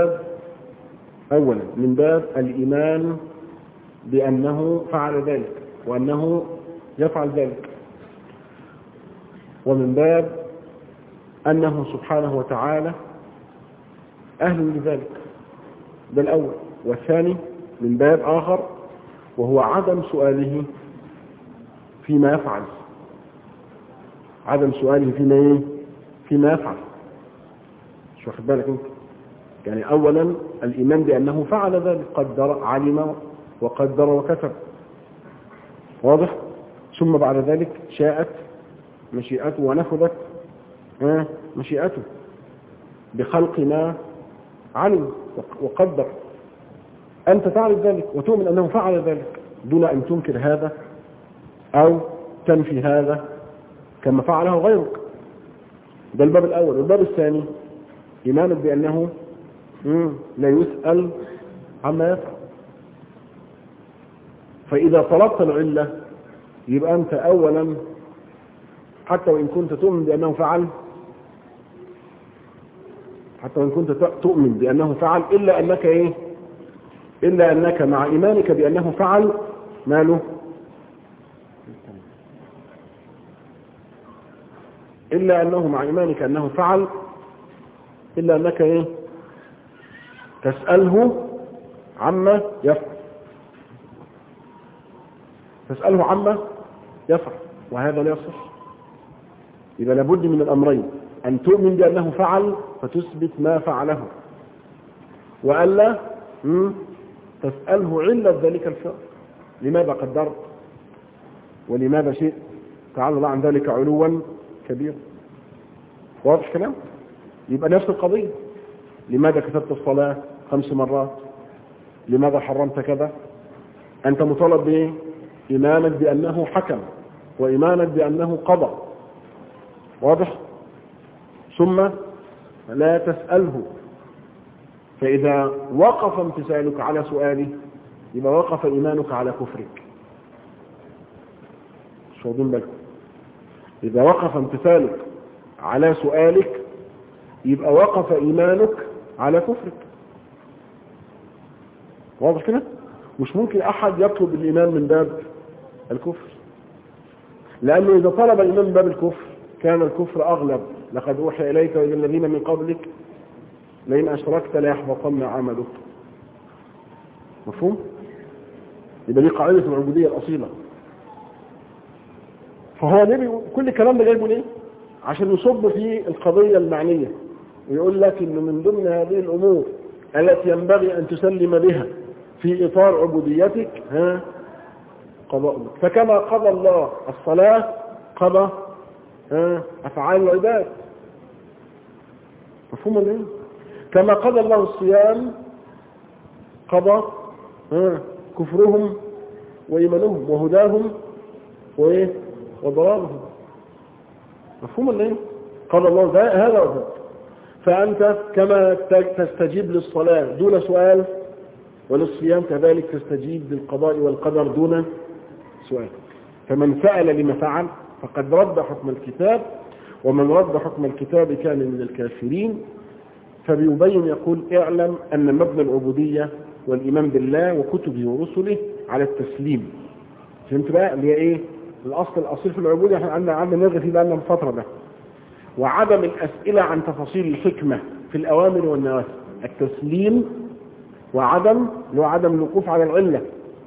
من باب الإيمان بأنه فعل ذلك وأنه يفعل ذلك، ومن باب أنه سبحانه وتعالى أهل لذلك. ده الأول. والثاني من باب آخر وهو عدم سؤاله فيما يفعل، عدم سؤاله فيما يفعل. مش واخد بالك انت؟ يعني أولا الإيمان بأنه فعل ذلك، قدر، علم وقدر وكتب، واضح؟ ثم بعد ذلك شاءت مشيئته ونفذت مشيئته بخلق ما علم وقدر. أنت تعرف ذلك وتؤمن أنه فعل ذلك دون أن تنكر هذا أو تنفي هذا كما فعله غيرك. ده الباب الأول. والباب الثاني إيمانك بأنه لا يسأل عما يفعل. فإذا طلبت العلة يبقى أنت أولا حتى وإن كنت تؤمن بأنه فعل، إلا أنك مع إيمانك بأنه فعل ماله إلا أنه مع إيمانك أنه فعل إلا أنك تسأله عما يفعل، وهذا لا يصح. إذا لابد من الأمرين: أن تؤمن بأنه فعل فتثبت ما فعله، وألا تسأله علة ذلك الفعل، لماذا قدرت ولماذا شئت، تعالى الله عن ذلك علوا كبير. واضح كلام؟ يبقى نفس القضية. لماذا كتبت الصلاة 5 مرات؟ لماذا حرمت كذا؟ أنت مطالب بإيه؟ إيمانك بأنه حكم وإيمانك بأنه قضى، واضح؟ ثم لا تسأله. فإذا وقف امتثالك على سؤاله يبقى وقف إيمانك على كفرك. مش واخدين بالكم؟ إذا وقف امتثالك على سؤالك يبقى وقف إيمانك على كفرك. واضح كده؟ مش ممكن أحد يطلب الإيمان من باب الكفر، لأنه إذا طلب الإيمان من باب الكفر كان الكفر أغلب. لقد أوحي إليك وإلى الذين من قبلك لئن أشركت ليحبطن عملك. مفهوم؟ يبقى دي قاعدة العبودية الأصيلة. فهو نبي كل الكلام ده جايبه ليه؟ عشان يصب في القضية المعنية ويقول لك إنه من ضمن هذه الأمور التي ينبغي أن تسلم بها في إطار عبوديتك قضاء. فكما قضى الله الصلاة قضى أفعال العباد. مفهوم ولا ايه؟ كما قضى الله الصيام قضى كفرهم وإيمانهم وهداهم وضلالهم. مفهوم ولا ايه؟ قضى الله هذا وذاك. فأنت كما تستجيب للصلاة دون سؤال وللصيام كذلك تستجيب للقضاء والقدر دون سؤال. فمن سأل لما فعل فقد رد حكم الكتاب، ومن رد حكم الكتاب كان من الكافرين. فبيبين يقول اعلم أن مبنى العبودية والإيمان بالله وكتبه ورسله على التسليم. فهمت بقى اللي هي ايه الأصل في العبودية؟ احنا عندنا نلغي فيه بقى فترة ده. وعدم الأسئلة عن تفاصيل الحكمة في الأوامر والنواهي. التسليم وعدم الوقوف على العلة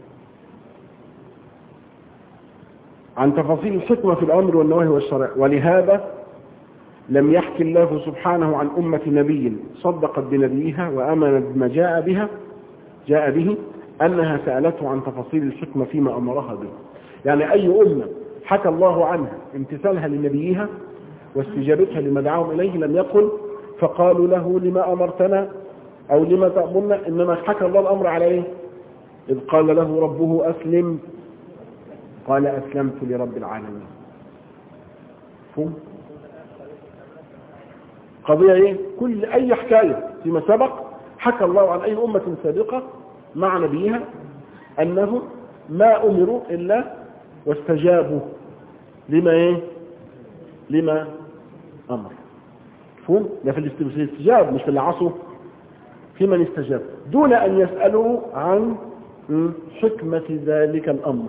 عن تفاصيل الحكمة في الأمر والنواهي والشرائع. ولهذا لم يحكي الله سبحانه عن أمة نبي صدقت بنبيها وآمنت بما جاء به أنها سألته عن تفاصيل الحكمة فيما أمرها به. يعني أي أمة حكى الله عنها امتثالها لنبيها واستجابتها لما دعاهم إليه لم يقل فقالوا له لما أمرتنا أو لما تأمرنا، إنما حكى الله الأمر على إيه؟ إذ قال له ربه أسلم قال أسلمت لرب العالمين. فهم؟ قضية إيه؟ كل أي حكاية فيما سبق حكى الله عن أي أمة سابقة مع نبيها أنه ما أمروا إلا واستجابوا لما أمر. فهم؟ ده في الاستجاب مش في اللي عصوا، في من استجاب دون أن يسألوا عن حكمة ذلك الأمر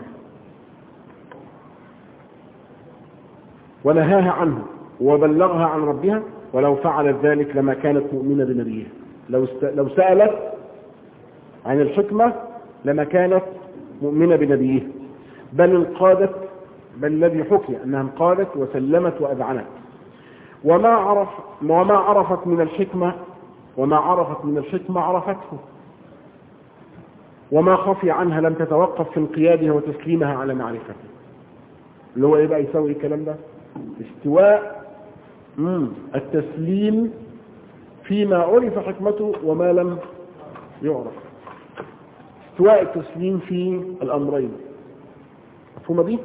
ونهاها عنه وبلغها عن ربها. ولو فعلت ذلك لما كانت مؤمنة بنبيها. لو سألت عن الحكمة لما كانت مؤمنة بنبيها، بل الذي حكي أنها انقادت وسلمت وأذعنت. وما عرفت من الحكمة عرفته، وما خفي عنها لم تتوقف في انقيادها وتسليمها على معرفته. اللي هو ايه بقى يسوي الكلام ده؟ استواء التسليم فيما عرف حكمته وما لم يعرف. استواء التسليم في الأمرين. مفهومة دي؟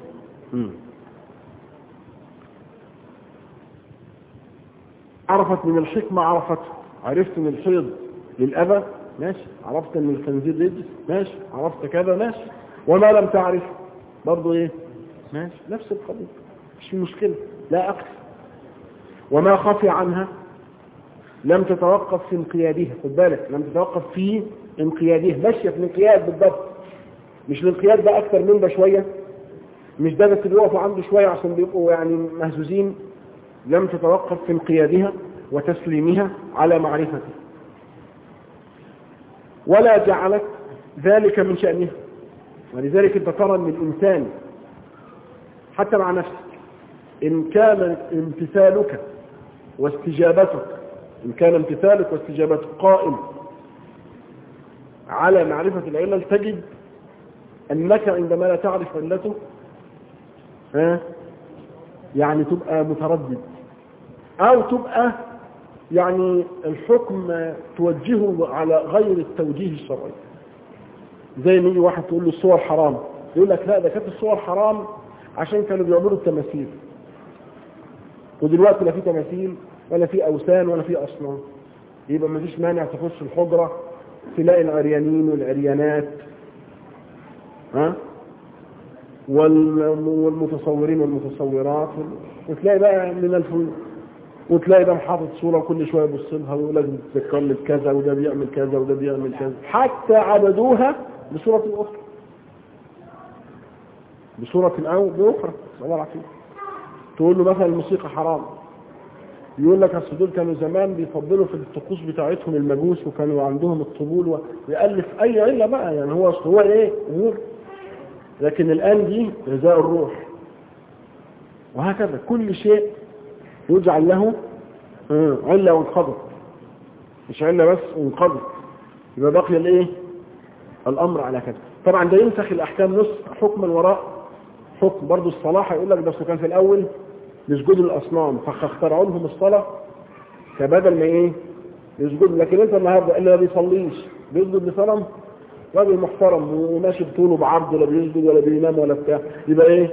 عرفت من الحكمة عرفته. عرفت من الحيض للأذى ماشي، عرفت من الخنزير رجس ماشي، عرفت كذا ماشي. وما لم تعرف برضو ايه ماشي، نفس القضية مش مشكلة لا أكثر. وما خفي عنها لم تتوقف في انقيادها. خد بالك، لم تتوقف في انقيادها، ماشية في الانقياد بالضبط. مش الانقياد ده أكثر من ده شوية، مش ده بس اللي يقفوا عنده شوية عشان بيبقوا يعني مهزوزين. لم تتوقف في انقيادها وتسليمها على معرفته، ولا جعلت ذلك من شأنها. ولذلك انت ترى ان الإنسان حتى مع نفسك إن كان امتثالك واستجابتك قائم على معرفة العلة، تجد أنك عندما لا تعرف علته يعني تبقى متردد، أو تبقى يعني الحكم توجهه على غير التوجيه الشرعي. زي ما يجي واحد تقول له الصور حرام، يقول لك لا ده كانت الصور حرام عشان كانوا بيعملوا التماثيل، ودلوقتي لا في تماثيل ولا في أوثان ولا في أصنام. يبقى ما فيش مانع تخش الحجرة تلاقي العريانين والعريانات ها، والمتصورين والمتصورات، وتلاقي بقى من الفن، وتلاقي ده حاطط صورة وكل شوية يبص لها ويقول لك بتذكرني بكذا وده بيعمل كذا وده بيعمل كذا، حتى عبدوها بصورة أخرى، بصورة أو بأخرى. الله العافية. تقول له مثلا الموسيقى حرام، يقول لك اصل دول كانوا زمان بيفضلوا في الطقوس بتاعتهم المجوس وكانوا عندهم الطبول، ويألف اي علة بقى، يعني هو اصل هو ايه امور، لكن الان دي غذاء الروح. وهكذا كل شيء يجعل له علة وانقضت، مش علة بس وانقضت، يبقى بقي الايه الامر على كده. طبعا ده ينسخ الاحكام نسخ حكما وراء حكم. برضو الصلاة يقول لك بس كان في الاول يسجدوا للاصنام فاخترعوا لهم الصلاة كبدل ما ايه يسجدوا. لكن انت النهارده اللي ما بيصليش بيسجد لصنم، راجل محترم وماشي بطوله بعرضه، لا بيسجد ولا بينام ولا بتاع، يبقى ايه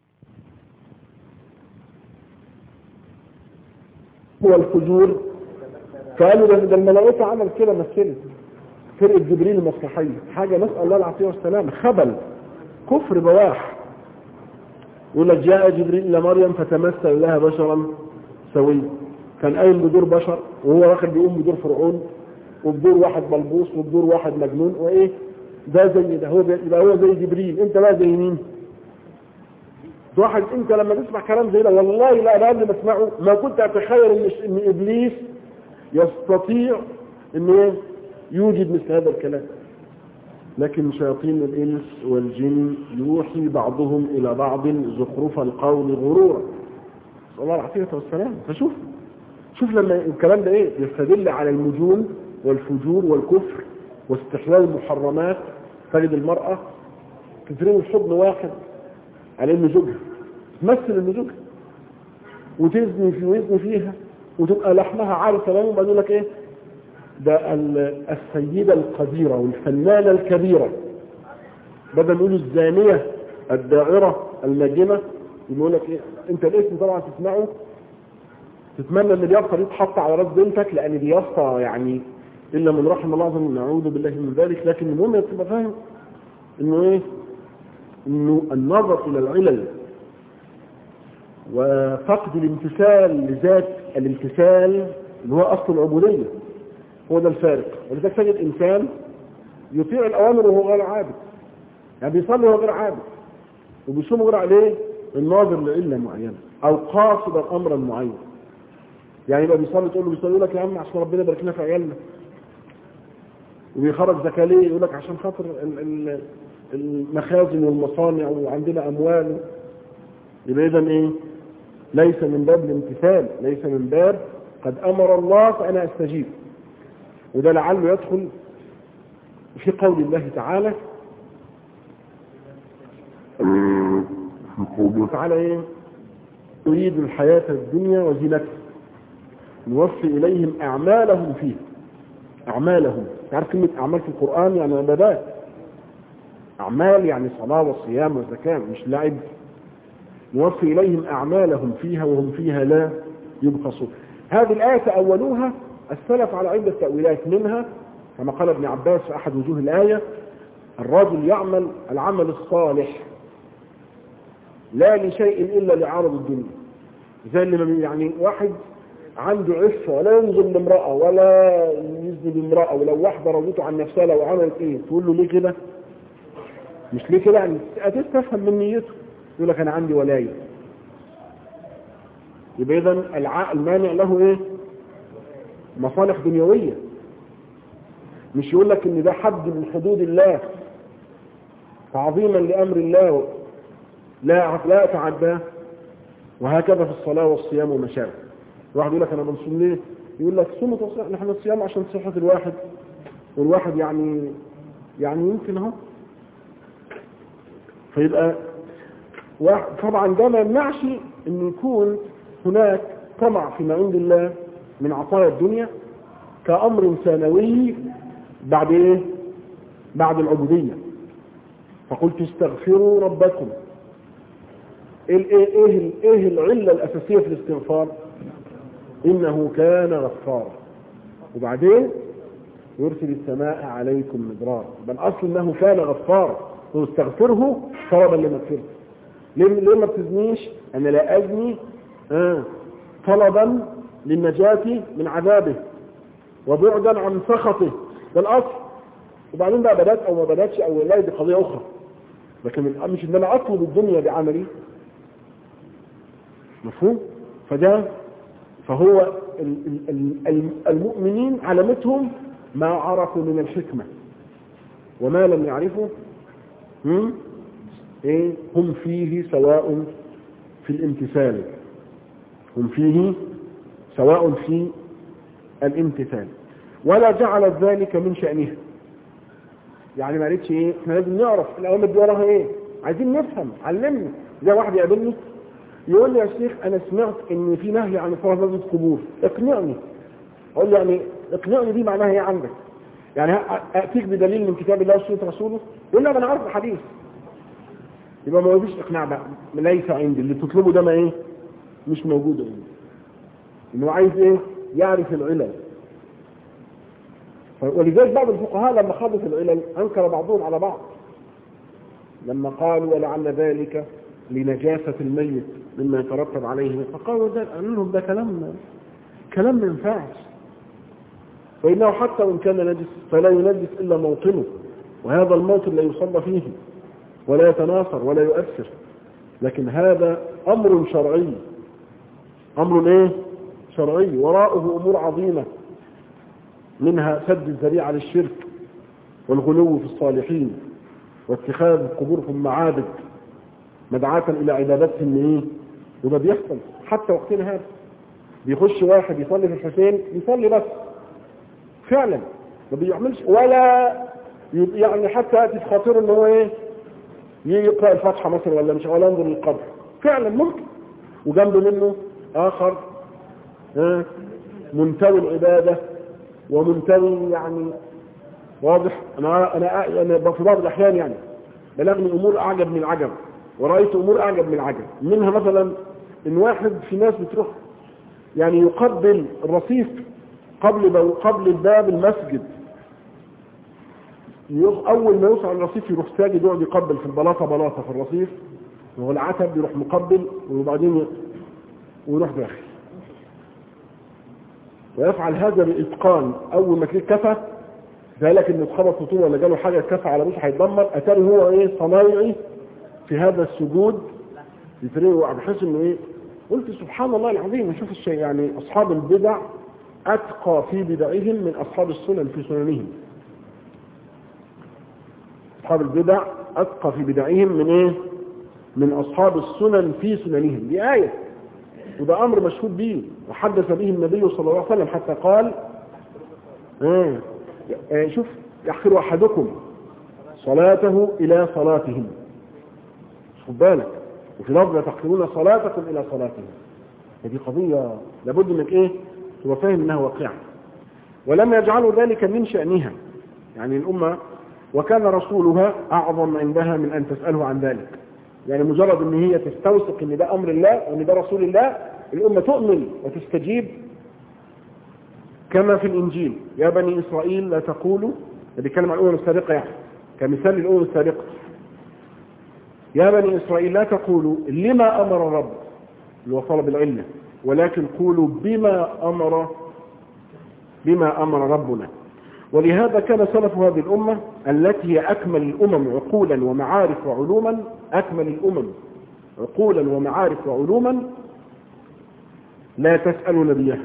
هو الفجور. فقالوا ده الملائكة عمل كده، مثلت فرقة جبريل المسرحية حاجة، نسأل الله العافية والسلام، خبل كفر بواح. يقول لك جاء جبريل إلى مريم فتمثل لها بشرا سويا، كان قايم بدور بشر وهو واخد بيقوم بدور فرعون وبدور واحد بلبوس وبدور واحد مجنون، وايه ده زي ده، هو يبقى هو زي جبريل، انت بقى زي مين؟ واحد انت لما تسمع كلام زي ده والله لا انا قبل ما اسمعه ما كنت اتخيل ان ابليس يستطيع ان يوجد مثل هذا الكلام. لكن شياطين الانس والجن يوحي بعضهم الى بعض زخرف القول غرورا، صلى الله العافية والسلام. فشوف لما الكلام ده ايه يستدل على المجون والفجور والكفر واستحلال المحرمات. تجد المرأة تترمي الحضن واحد على انه زوجها، تمثل انه زوجها وتزني فيها وتبقى لحمها عارف تمام، وبعدين لك ايه ده السيدة القديرة والفنانة الكبيرة، بدل نقول الزانية الداعرة الناجمة، يقول لك ايه انت الاسم طبعا تسمعه تتمنى ان اليافطه دي تحط على راس بنتك، لان دي يافطه يعني الا من رحم الله نعوذ بالله من ذلك. لكن المهم تبقى فاهم انه ايه، انه النظر الى العلل وفقد الامتثال لذات الامتثال اللي هو اصل العبوديه هو ده الفارق. ولذلك تجد انسان يطيع الاوامر وهو غير عابد، يعني بيصلي وهو غير عابد وبيصوم غير عليه الناظر لعله معينه او قاصد امرا معين. يعني يبقى بيصلي تقول له بيصلي لك يا عم عشان ربنا يبارك لنا في عيالنا، وبيخرج زكاه ليه يقول لك عشان خاطر المخازن والمصانع وعندنا اموال. يبقى اذا ايه ليس من باب الامتثال، ليس من باب قد امر الله فانا استجيب. وده لعله يدخل في قول الله تعالى ايه يريد الحياة الدنيا وزينتها نوفي إليهم أعمالهم فيه. أعمالهم، تعرف كلمة أعمال في القرآن يعني عبادات، أعمال يعني صلاة وصيام وزكاة مش لعب. نوفي إليهم أعمالهم فيها وهم فيها لا يبخسون. هذه الآية تأولوها السلف على عدة تأويلات، منها كما قال ابن عباس في أحد وجوه الآية الرجل يعمل العمل الصالح لا لشيء إلا لعرض الدنيا، زي اللي يعني واحد عنده عفة ولا ينظر لامرأة ولا يزني بامرأة، ولو واحدة رضيته عن نفسها لو عملت ايه تقول له ليه كده؟ مش ليه كده يعني تفهم من نيته، يقول لك انا عندي ولاية. يبقى اذا المانع له ايه مصالح دنيوية، مش يقول لك ان ده حد من حدود الله تعظيما لامر الله لا اتعداه. وهكذا في الصلاة والصيام ومشاعر. واحد يقول لك انا بنصوم ليه؟ يقول لك صوم وتصيام، نحن الصيام عشان صحة الواحد، والواحد يعني يمكن اهو. فيبقى طبعا ده ما يمنعش ان يكون هناك طمع فيما عند الله من عطايا الدنيا كأمر ثانوي بعد ايه؟ بعد العبودية. فقلت استغفروا ربكم. ايه العلة الاساسية في الاستغفار؟ انه كان غفارا، وبعدين يرسل السماء عليكم مدرارا. بل اصل انه كان غفارا، واستغفره طلبا لمغفرته. ليه ما بتزنيش؟ أنا لا أزني طلبا للنجاة من عذابه وبعدا عن سخطه، ده الأصل. وبعدين بقى بدأت أو ما بدأتش أو لا، دي قضية أخرى. لكن مش إن أنا أطلب الدنيا بعملي، مفهوم؟ فهو المؤمنين علامتهم ما عرفوا من الحكمة، وما لم يعرفوا هم فيه سواء في الامتثال، هم فيه سواء في الامتثال، ولا جعل ذلك من شأنها. يعني ما قالتش احنا لازم نعرف الأوامر دي وراها ايه، عايزين نفهم، علمنا. زي واحد يقابلني يقول لي يا شيخ انا سمعت ان في نهي عن صلاة مسجد القبور، اقنعني. اقول له يعني اقنعني دي معناها ايه عندك؟ يعني اتيك بدليل من كتاب الله وسنة رسوله؟ يقول لا انا عارف الحديث. يبقى ما فيش اقناع بقى، ليس عندي اللي تطلبه ده، ما مش موجود عندي. انه عايز يعرف العلل. ولذلك بعض الفقهاء لما خاضوا في العلل انكر بعضهم على بعض، لما قالوا ولعل ذلك لنجاسة الميت مما يترتب عليه، فقالوا ده قال لهم ده كلام ما ينفعش، وإنه حتى وإن كان نجس فلا ينجس إلا موطنه، وهذا الموطن لا يصلى فيه ولا يتناصر ولا يؤثر. لكن هذا أمر شرعي، أمر شرعي وراءه أمور عظيمة، منها سد الذريعة للشرك والغلو في الصالحين واتخاذ قبورهم معابد مدعاة إلى عبادتهم. وده بيحصل حتى وقتنا هذا. بيخش واحد يصلي في الحسين، يصلي بس فعلا، ما بيعملش ولا يعني حتى يأتي في خاطره ان هو يقرأ الفاتحة مثلا ولا مش، ولا ينظر للقبر فعلا ممكن. وجنب منه آخر منتوي العبادة ومنتوي، يعني واضح. أنا في بعض الأحيان يعني بلغني أمور أعجب من العجب، ورأيت أمور أعجب من العجب. منها مثلا إن واحد، في ناس بتروح يعني يقبل الرصيف قبل باب المسجد، أول ما يوصل على الرصيف يروح ساجد يقعد يقبل في بلاطة في الرصيف، وهو العتب يروح مقبل، وبعدين ويروح داخل. ويفعل هذا بإتقان. أول ما تلاقيه كفى ذلك إنه اتخبط في طول ولا جاله حاجة كفى على وشه هيتدمر، أتاري هو صنايعي في هذا السجود، يتريق بحيث إنه قلت سبحان الله العظيم. نشوف الشيء، يعني أصحاب البدع أتقى في بدعهم من أصحاب السنن في سننهم. أصحاب البدع أتقى في بدعهم من أصحاب السنن في سننهم. دي آية، وده أمر مشهود به وحدث به النبي صلى الله عليه وسلم، حتى قال شوف يحقر أحدكم صلاته إلى صلاتهم، خد بالك. وفي لفظ تحقرون صلاتكم إلى صلاتهم. هذه قضية لابد انك تبقى فاهم انها واقعة. ولم يجعلوا ذلك من شأنها، يعني الأمة وكان رسولها أعظم عندها من أن تسأله عن ذلك. يعني مجرد ان هي تستوثق ان ده أمر الله وان ده رسول الله، الأمة تؤمن وتستجيب. كما في الإنجيل يا بني إسرائيل لا تقولوا، بيتكلم عن الأمم السابقة يعني كمثال للأمم السابقة، يا بني إسرائيل لا تقولوا لما أمر الرب اللي هو طلب العلة، ولكن قولوا بما أمر ربنا. ولهذا كان سلف هذه الأمة التي هي أكمل الأمم عقولا ومعارف وعلوما، أكمل الأمم عقولا ومعارف وعلوما، لا تسأل نبيها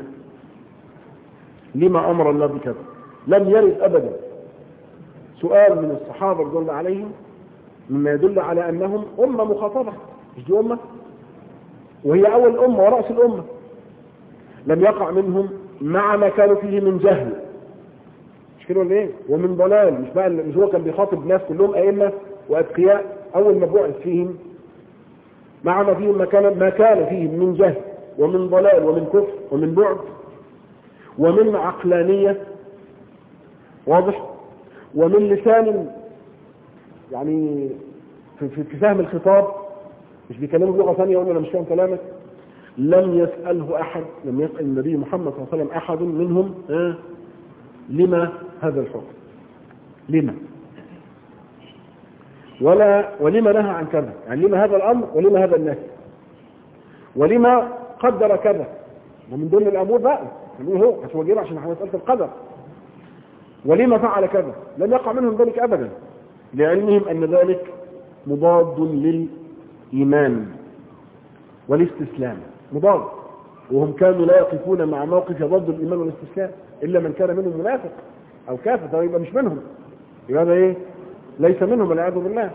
لما أمر الله بكذا. لم يرد أبدا سؤال من الصحابة رضي الله عليهم مما يدل على أنهم أمة مخاطبة، مش دي أمة، وهي أول أمة ورأس الأمة. لم يقع منهم مع ما كانوا فيه من جهل، مش كده ولا ايه؟ ومن ضلال، مش هو كان بيخاطب ناس كلهم أئمة وأتقياء أول ما بعث فيهم، مع ما فيهم ما كان فيهم من جهل ومن ضلال ومن كفر ومن بعد ومن عقلانية، واضح، ومن لسان يعني في فهم الخطاب، مش بيكلموا بلغة ثانية يقول أنا مش فاهم كلامك. لم يسأله أحد، لم يسأل النبي محمد صلى الله عليه وسلم أحد منهم لما هذا الحكم، لما. ولما نهى عن كذا، يعني لما هذا الأمر ولما هذا النهي، ولما قدر كذا، ومن ضمن الأمور بقى هو هتواجبه عشان مسألة القدر، ولما فعل كذا، لم يقع منهم ذلك أبدا، لعلمهم أن ذلك مضاد للإيمان والاستسلام، مضاد، وهم كانوا لا يقفون مع موقف ضد الإيمان والاستسلام إلا من كان منهم منافق أو كافر، ده يبقى مش منهم، يبقى هذا إيه؟ ليس منهم والعياذ بالله.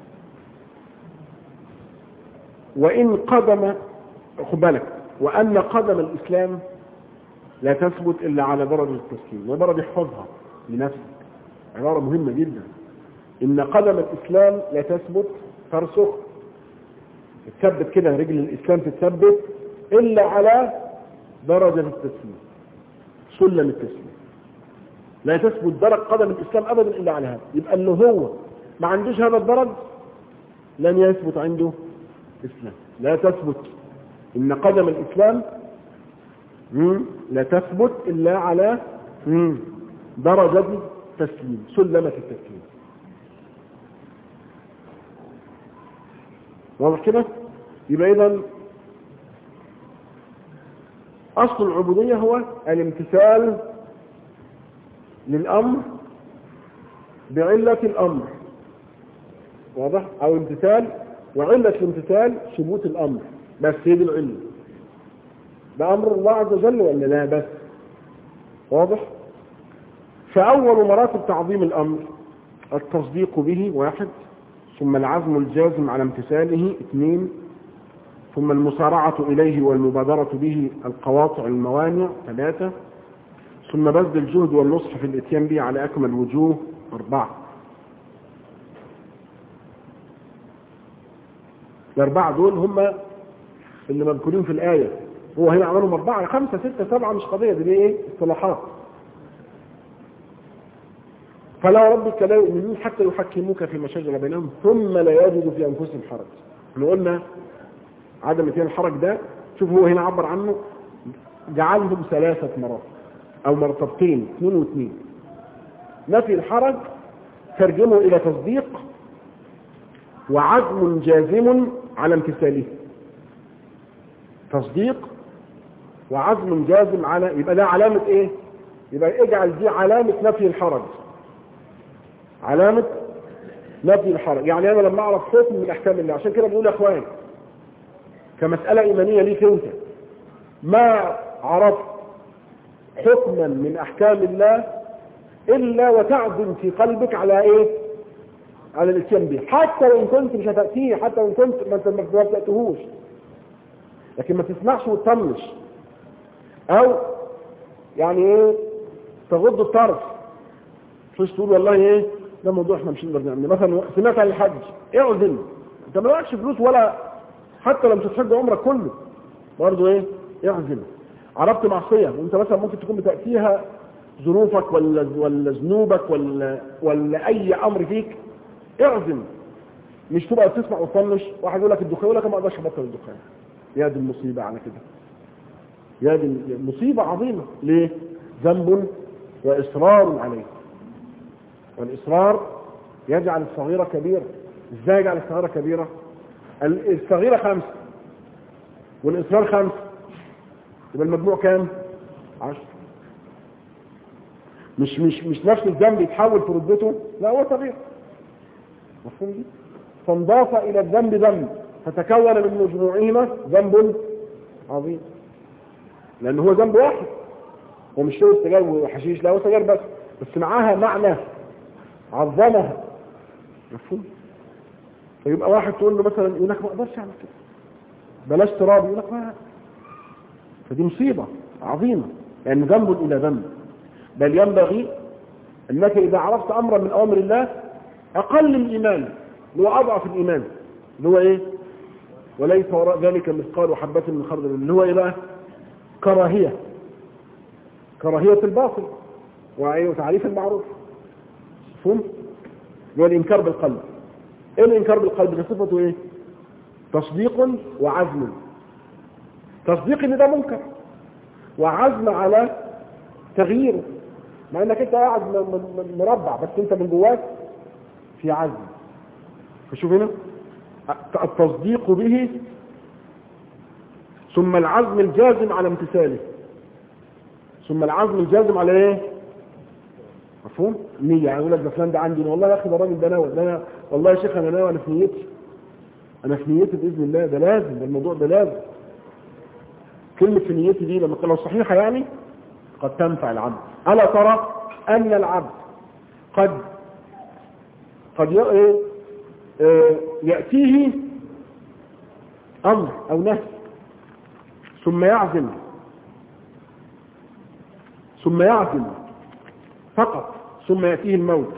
وإن قدم، خد بالك، وأن قدم الإسلام لا تثبت إلا على درجة التسليم، ودرجة احفظها لنفسك، عبارة مهمة جدا. إن قدم الإسلام لا تثبت، ترسخ، تثبت كده، رجل الإسلام تثبت إلا على درجة التسليم، سلم التسليم، لا تثبت درجة قدم الإسلام أبدا إلا على هذا. يبقى اللي هو ما عندوش هذا الدرج لن يثبت عنده إسلام، لا تثبت. إن قدم الإسلام لا تثبت إلا على درجة التسليم، سلمة التسليم. واضح كده؟ يبقى إذن أصل العبودية هو الامتثال للأمر بعلة الأمر، واضح؟ أو امتثال، وعلة الامتثال ثبوت الأمر، بس هي دي العلة. ده أمر الله عز وجل ولا لا؟ بس واضح؟ فأول مراتب تعظيم الأمر التصديق به، 1، ثم العزم الجازم على امتثاله، 2، ثم المسارعة إليه والمبادرة به القواطع الموانع، 3، ثم بذل الجهد والنصح في الاتيان به على أكمل الوجوه، 4. الأربعة دول هم اللي مذكورين في الآية، هو هنا عملهم 4، 5، 6، 7 مش قضية، دي ايه؟ اصطلاحات. فلا ربك لا يؤمنون حتى يحكموك فيما شجر بينهم ثم لا يجدوا في أنفسهم حرج. احنا قلنا عدم اتيان الحرج ده، شوف هو هنا عبر عنه، جعلهم 3 مرات أو مرتبتين، 2 و2. نفي الحرج ترجمه إلى تصديق وعزم جازم على امتثاله، تصديق وعزم جازم على، يبقى ده علامة ايه؟ يبقى اجعل دي علامة نفي الحرج، علامة نفي الحرج. يعني انا لما اعرف حكم من احكام الله، عشان كده بقول يا اخوان كمسألة ايمانية ليك انت، ما عرفت حكما من احكام الله الا وتعزم في قلبك على ايه؟ على الاتيان به، حتى وان كنت مش هتأتيه، حتى وان كنت ما تأتيهوش، لكن ما تسمعش وتطنش، او يعني ايه تغض الطرف، مش تقول والله ايه ده موضوع احنا مش نقدر نعمله. مثلا سمعت عن الحج، اعزم، انت ما معكش فلوس ولا حتى لو مش هتحج عمرك كله، برضه ايه؟ اعزم. عرفت معصيه وانت مثلا ممكن تكون بتأتيها ظروفك ولا ذنوبك ولا اي امر فيك، اعزم، مش تبقى تسمع وتطنش. واحد يقول لك الدخان، يقول لك ما اقدرش ابطل الدخان، يا دي المصيبه على كده، يا دي مصيبه عظيمه. ليه؟ ذنب واصرار عليه، والاصرار يجعل الصغيره كبيره. ازاي يجعل الصغيره كبيره؟ الصغيره 5 والاصرار 5، يبقى المجموع كام؟ 10. مش نفس الذنب يتحول في رتبته، لا هو صغير، مفهوم دي؟ فانضاف الى الذنب ذنب فتكون من مجموعهما ذنب عظيم، لان هو ذنب واحد، هو مش شرب سجاير وحشيش، لا هو سجاير بس معاها معنى عظمها، مفهوم؟ فيبقى واحد تقول له مثلا، يقول لك ما اقدرش اعمل كده، بلاش تراب، يقول لك ما، فدي مصيبه عظيمه، لان ذنب الى ذنب. بل ينبغي انك اذا عرفت امرا من اوامر الله، اقل الايمان اللي هو اضعف الايمان، اللي هو ايه؟ وليس وراء ذلك مثقال حبة من خردل، اللي هو ايه بقى؟ كراهية الباطل وتعريف المعروف، مفهوم؟ اللي هو الانكار بالقلب. ايه الانكار بالقلب؟ ده صفته ايه؟ تصديق وعزم. تصديق ان ده منكر، وعزم على تغييره، مع انك انت قاعد مربع بس انت من جواك في عزم. فشوف هنا التصديق به ثم العزم الجازم على امتثاله. ثم العزم الجازم على ايه؟ مفهوم؟ نية. يعني يقول لك ده فلان ده عندي، والله يا اخي ده الراجل ده ناوي، ده انا والله يا شيخ انا ناوي، انا في نيتي، انا في نيتي باذن الله، ده لازم، ده الموضوع ده لازم. كلمة في نيتي دي لما لو صحيحة يعني قد تنفع العبد. ألا ترى أن العبد قد يأتيه أمر أو نهي ثم يعزم فقط، ثم يأتيه الموت،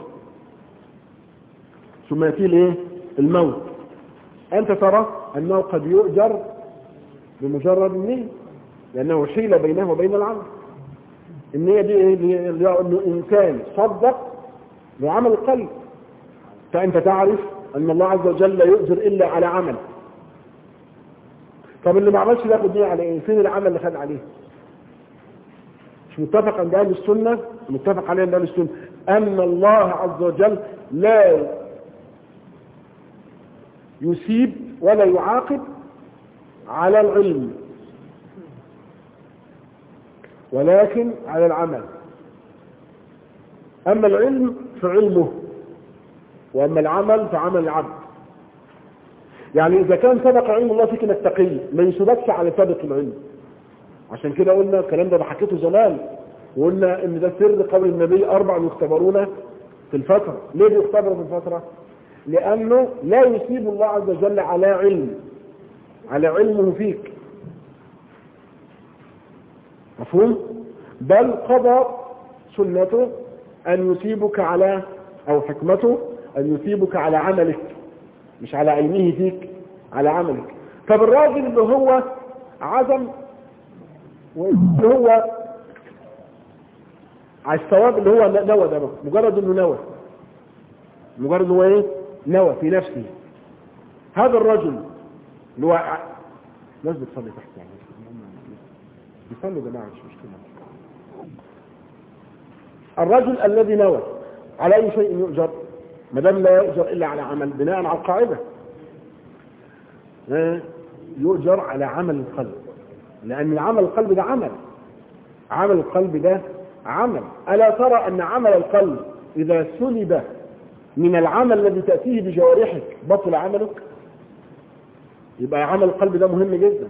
ثم يأتيه الموت. أنت ترى أنه قد يؤجر بمجرد النية، لأنه حيل بينه وبين العمل. النية دي أنه إنسان صدق بعمل القلب. فأنت تعرف أن الله عز وجل لا يؤجر إلا على عمل. طب اللي ما عملش ياخد نية على إيه؟ فين العمل اللي خد عليه؟ مش متفق عند أهل السنة، متفق عليه عند أهل السنة أن الله عز وجل لا يسيب ولا يعاقب على العلم، ولكن على العمل. أما العلم فعلمه، وأما العمل فعمل العبد. يعني إذا كان سبق علم الله فيك انك تقي، ما يسبقش على سابق العلم. عشان كده قلنا الكلام ده بحكيته زمان، وقلنا ان ده سر قول النبي 4 يختبرون في الفترة. ليه بيختبروا في الفترة؟ لأنه لا يسيب الله عز وجل على علمه فيك. مفهوم؟ بل قضى سنته أن يسيبك على، أو حكمته أن يسيبك على عملك، مش على علمه فيك، على عملك. طب الراجل اللي هو عزم، واللي هو على الثواب، اللي هو نوى، ده مجرد انه نوى، مجرد هو ايه؟ نوى في نفسه. هذا الرجل اللي هو ناس بتصلي تحت، يعني بيصلوا جماعة مش مشكلة. الرجل الذي نوى على اي شيء يؤجر؟ ما دام لا يؤجر الا على عمل، بناء على القاعدة يؤجر على عمل القلب، لان عمل القلب ده عمل القلب ده عمل. ألا ترى أن عمل القلب إذا سلب من العمل الذي تأتيه بجوارحك بطل عملك؟ يبقى عمل القلب ده مهم جدا.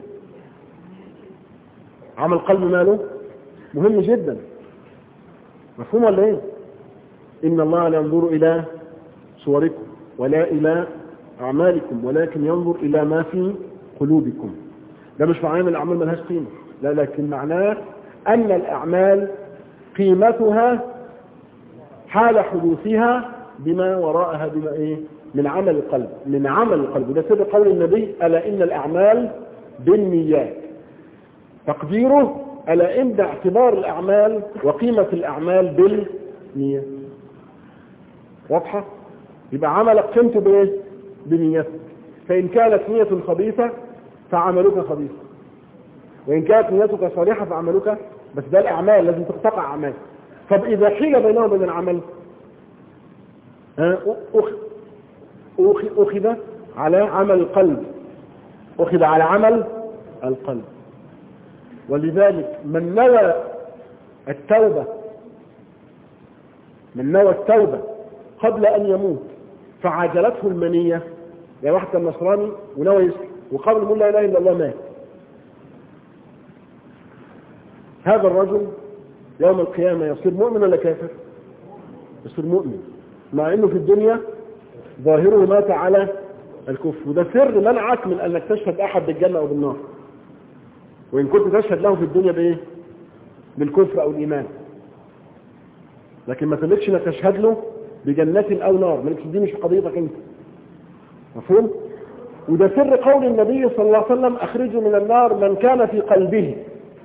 عمل القلب ماله؟ مهم جدا. مفهوم ولا ايه؟ إن الله لا ينظر إلى صوركم ولا إلى أعمالكم ولكن ينظر إلى ما في قلوبكم. ده مش معناه ان الأعمال ملهاش قيمة، لا، لكن معناه أن الأعمال قيمتها حال حدوثها بما وراءها، بما ايه؟ من عمل القلب، من عمل القلب. ده سر قول النبي ألا إن الأعمال بالنيات. تقديره ألا إن اعتبار الأعمال وقيمة الأعمال بالنيات. واضحة؟ يبقى عملك قيمته بايه؟ بنيتك. فإن كانت نية خبيثة فعملك خبيث، وإن كانت نيتك صالحة فعملك، بس ده الأعمال لازم تقطع أعمال. طب إذا حيل بينه وبين العمل أخذ على عمل القلب، أخذ على عمل القلب. ولذلك من نوى التوبة قبل أن يموت فعاجلته المنية، يعني واحد كان نصراني ونوى يسلم، وقبل يقول لا إله إلا الله مات، هذا الرجل يوم القيامة يصير مؤمن ولا كافر؟ يصير مؤمن، مع انه في الدنيا ظاهره مات على الكفر. وده سر منعك من انك تشهد احد بالجنة او بالنار، وان كنت تشهد له في الدنيا بايه؟ بالكفر او الايمان، لكن ما تملكش انك تشهد له بجنة او نار، مالكش، دي مش قضيتك انت. مفهوم؟ وده سر قول النبي صلى الله عليه وسلم اخرجوا من النار من كان في قلبه.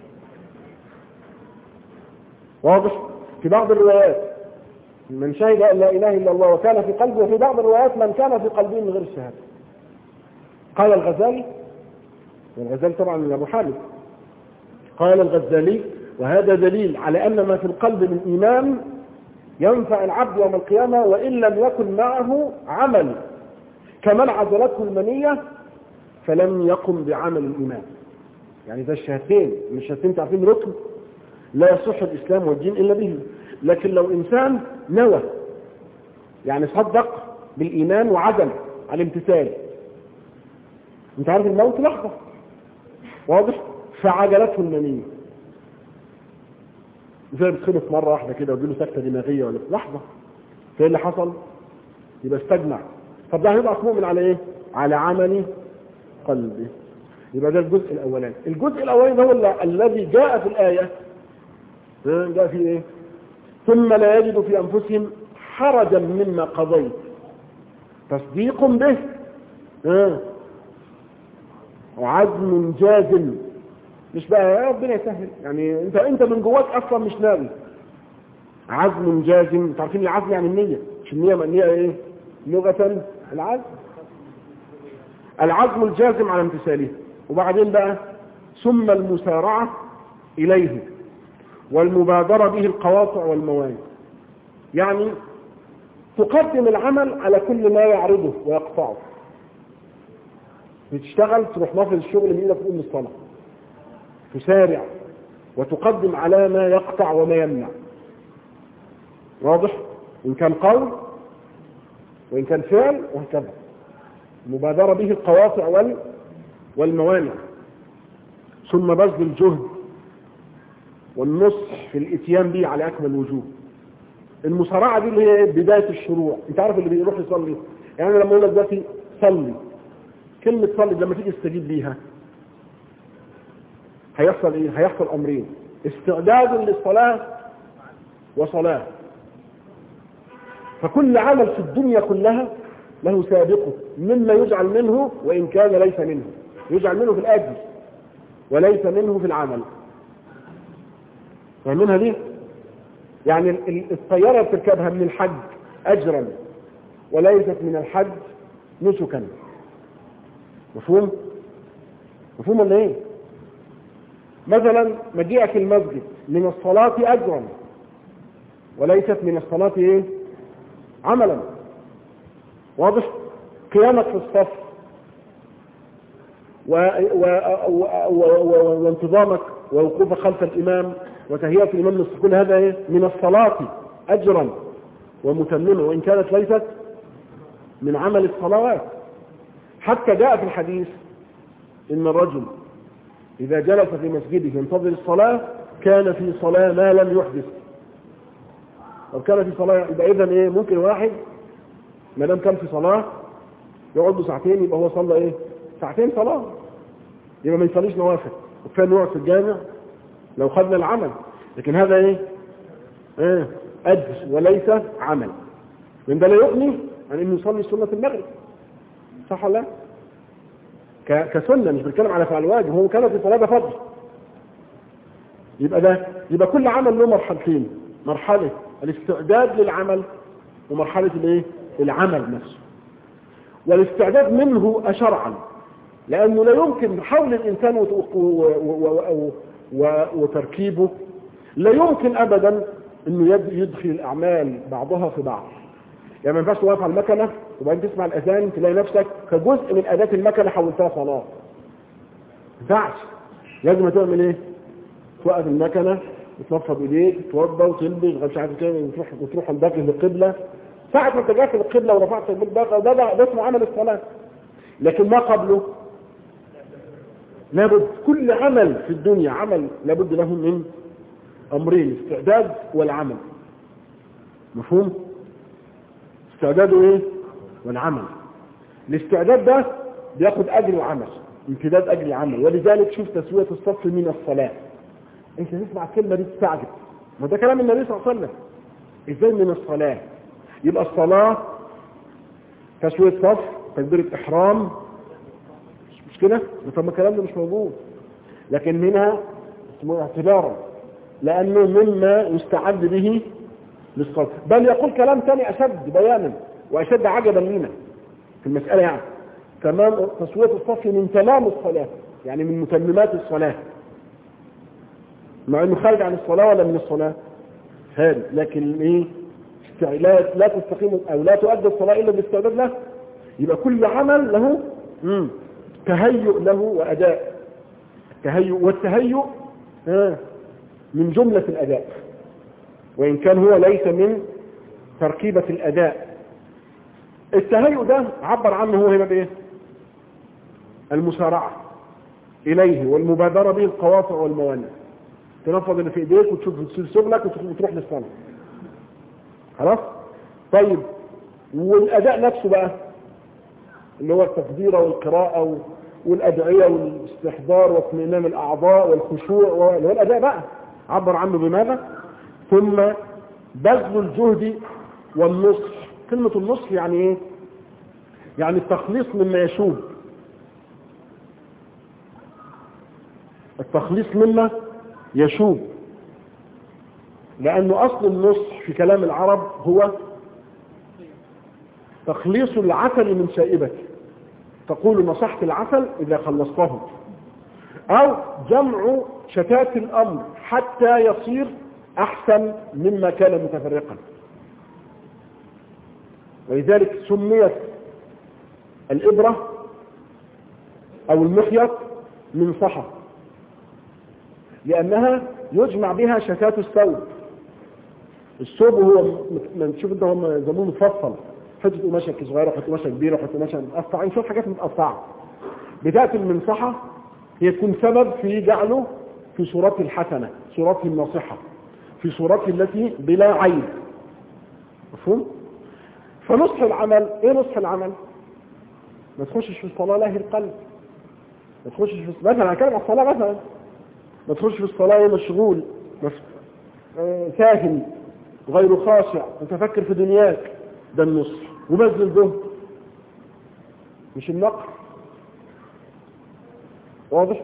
واضح؟ في بعض الروايات من شهد أن لا إله إلا الله وكان في قلبه، وفي بعض الروايات من كان في قلبه من غير الشهادة. قال الغزالي، والغزالي طبعا من أبو حامد، قال الغزالي وهذا دليل على أن ما في القلب من إيمان ينفع العبد يوم القيامة وإن لم يكن معه عمل. كمان عضلاته المنية فلم يقم بعمل الإيمان. يعني ده الشهادتين، مش الشهادتين تعرفين ركن لا يصح الإسلام والدين إلا به. لكن لو إنسان نوى يعني صدق بالإيمان وعدم على الامتثال، انت عارف الموت لحظة واضح، فعجلته المنية زي بتخلص مرة واحدة كده ويجيله سكتة دماغية ولا لحظة، فايه اللي حصل؟ يبقى استجمع. طب ده هيبقى مؤمن على ايه؟ على عمل قلبه. يبقى ده الجزء الاولاني. الجزء الاولاني ده هو الذي جاء في الآية، جاء في ايه؟ ثم لا يجد في انفسهم حرجا مما قضيت تصديق به وعزم جازم. مش بقى يا ربنا يسهل، يعني انت من جواك اصلا مش ناوي. عزم جازم، تعرفين العزم يعني النية، مش النية ايه لغة؟ العزم الجازم على امتثاله. وبعدين بقى ثم المسارعة اليه والمبادرة به القواطع والموانع. يعني تقدم العمل على كل ما يعرضه ويقطعه. بتشتغل تروح نافذ الشغل من ايدك تقوم الصلاة، تسارع وتقدم على ما يقطع وما يمنع. واضح؟ إن كان قول وإن كان فعل وهكذا. المبادرة به القواطع والموانع. ثم بذل الجهد والنصح في الاتيان به على أكمل وجوه. المسارعة دي اللي هي بداية الشروع. انت عارف اللي بيروح يصلي، يعني لما اقول لك دلوقتي صلي، كلمة صلي لما تيجي تستجيب ليها هيحصل ايه؟ هيحصل امرين: استعداد للصلاة وصلاة. فكل عمل في الدنيا كلها له سابقه مما يجعل منه وإن كان ليس منه. يجعل منه في الأجر وليس منه في العمل. فاهمينها دي؟ يعني الطيارة بتركبها من الحج أجرا وليست من الحج نسكا. مفهوم؟ مفهوم ولا ايه؟ مثلا مجيئك المسجد من الصلاة أجرا وليست من الصلاة ايه؟ عملا. واضح؟ قيامك في الصف وانتظامك ووقوفك خلف الإمام وتهيئة الإمام للسكون، هذا ايه؟ من الصلاة أجرا ومتممة وإن كانت ليست من عمل الصلوات. حتى جاء في الحديث إن الرجل إذا جلس في مسجده ينتظر الصلاة كان في صلاة ما لم يحدث. لو كان في صلاة يبقى إذن إيه؟ ممكن واحد ما دام كان في صلاة يقعد له ساعتين يبقى هو صلى إيه؟ ساعتين صلاة، يبقى ما يصليش نوافل. وكفاية نقعد في الجامع لو خدنا العمل. لكن هذا إيه؟ أجر وليس عمل. من ده لا يغني عن إنه يصلي سنة المغرب، صح ولا لا؟ كسنة، مش بنتكلم على فعل واجب. هو كان في صلاة فضل. يبقى كل عمل له مرحلتين: مرحلة الاستعداد للعمل ومرحلة الايه؟ العمل نفسه. والاستعداد منه شرعا، لأنه لا يمكن حول الإنسان وتركيبه لا يمكن أبدا أنه يدخل الأعمال بعضها في بعض. يعني ما ينفعش توقف على المكنة وبعدين تسمع الأذان تلاقي نفسك كجزء من أداة المكنة حولتها صلاة. ما ينفعش. لازم تعمل إيه؟ توقف المكنة وتنفض إيديك تتوضى وتلبس مش عارف كده وتروح الباقي للقبلة. ساعة ما انت جاي في القبلة ورفعت الباقي ده اسمه عمل الصلاة. لكن ما قبله لابد. كل عمل في الدنيا عمل لابد له من أمرين: الاستعداد والعمل. مفهوم؟ استعداده ايه؟ والعمل. الاستعداد ده بياخد اجر العمل، امتداد اجر العمل. ولذلك شوف تسوية الصف من الصلاة. انت تسمع الكلمة دي تستعجب، ما ده كلام النبي صلى الله عليه وسلم. ازاي من الصلاة؟ يبقى الصلاة تسوية صف، تكبيرة احرام، مش كده؟ طب الكلام ده مش موجود. لكن منها اسمه اعتبارا، لانه مما يستعد به للصلاة. بل يقول كلام ثاني أشد بيانا وأشد عجبا لنا في المسألة. يعني تمام تسوية الصف من تمام الصلاة، يعني من متممات الصلاة، مع انه خارج عن الصلاة ولا من الصلاة خارج. لكن ايه؟ لا تستقيم او لا تؤدي الصلاة الا بالاستعداد له. يبقى كل عمل له تهيؤ له وأداء. والتهيؤ من جملة الأداء، وإن كان هو ليس من تركيبة الأداء. التهيؤ ده عبر عنه هو هنا بإيه؟ المسارعة إليه والمبادرة به القواطع والموانع. تنفض اللي في إيديك وتشوف شغلك وتروح للصلاة. خلاص؟ طيب والأداء نفسه بقى اللي هو التكبير والقراءة والأدعية والاستحضار واطمئنان الأعضاء والخشوع اللي هو الأداء بقى عبر عنه بماذا؟ ثم بذل الجهد والنصح. كلمة النصح يعني ايه؟ يعني التخليص مما يشوب، التخليص مما يشوب، لأنه أصل النصح في كلام العرب هو تخليص العسل من سائبته. تقول نصحت العسل إذا خلصته، أو جمع شتات الأمر حتى يصير أحسن مما كان متفرقا. ولذلك سميت الإبرة أو المخيط منصحة، لأنها يجمع بها شتات الثوب. الثوب هو شوف انت هم زمون مفصل، حته قماشه صغيره وحته قماشه كبيره وحته قماشه متقطعه، نشوف حاجات متقطعه. بتاتي المنصحه هي تكون سبب في جعله في صورته الحسنه، صورته الناصحه، في صورته التي بلا عيب. مفهوم؟ فنصح العمل ايه؟ نصح العمل ما تخشش في الصلاه لاهي القلب، ما تخشش في مثلا انا كلام على الصلاه مثلا، ما تخش في الصلاه مشغول ساهل غير خاشع متفكر في دنياك، ده النصح. وبذل الجهد مش النقر، واضح؟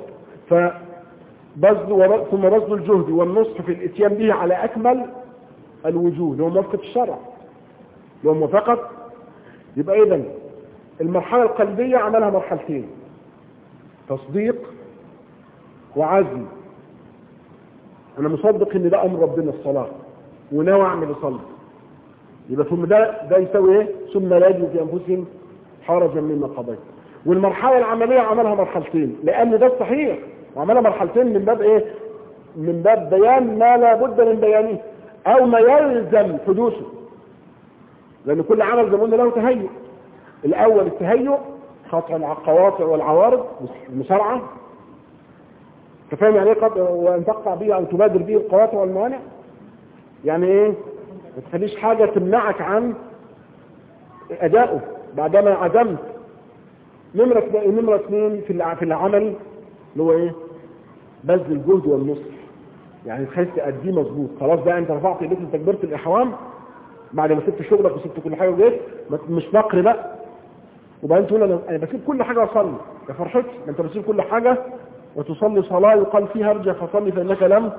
فبذل ثم بذل الجهد والنصح في الاتيان به على اكمل الوجوه، اللي هو موافقه الشرع، اللي هو موافقه. يبقى اذا المرحله القلبيه عملها مرحلتين: تصديق وعزم. انا مصدق ان ده امر ربنا الصلاه وناوي اعمل اصلي، يبقى ثم ده يساوي ايه؟ ثم لا يجد في انفسهم حرجا مما قضيت. والمرحله العمليه عملها مرحلتين، لان ده الصحيح، وعملها مرحلتين من باب ايه؟ من باب بيان ما لا بد من بيانه او ما يلزم حدوثه، لان كل عمل زي ما قلنا له تهيؤ. الاول التهيؤ قطع القواطع والعوارض، المسارعه. انت فاهم يعني ايه وان تقطع به او تبادر به القواطع والموانع؟ يعني ايه؟ ما تخليش حاجه تمنعك عن ادائه بعدما عزمت. نمره اثنين في العمل اللي هو ايه؟ بذل الجهد والنصح. يعني تحس تأديه مظبوط. خلاص بقى انت رفعت ايديك لتكبيره الاحرام بعد ما سبت شغلك وسبت كل حاجه وجيت، مش نقر بقى وبعدين تقول انا بسيب كل حاجه واصلي. يا فرحتي، ما انت بتسيب كل حاجه وتصلي صلاه يقال فيها ارجع فصلي فانك لم،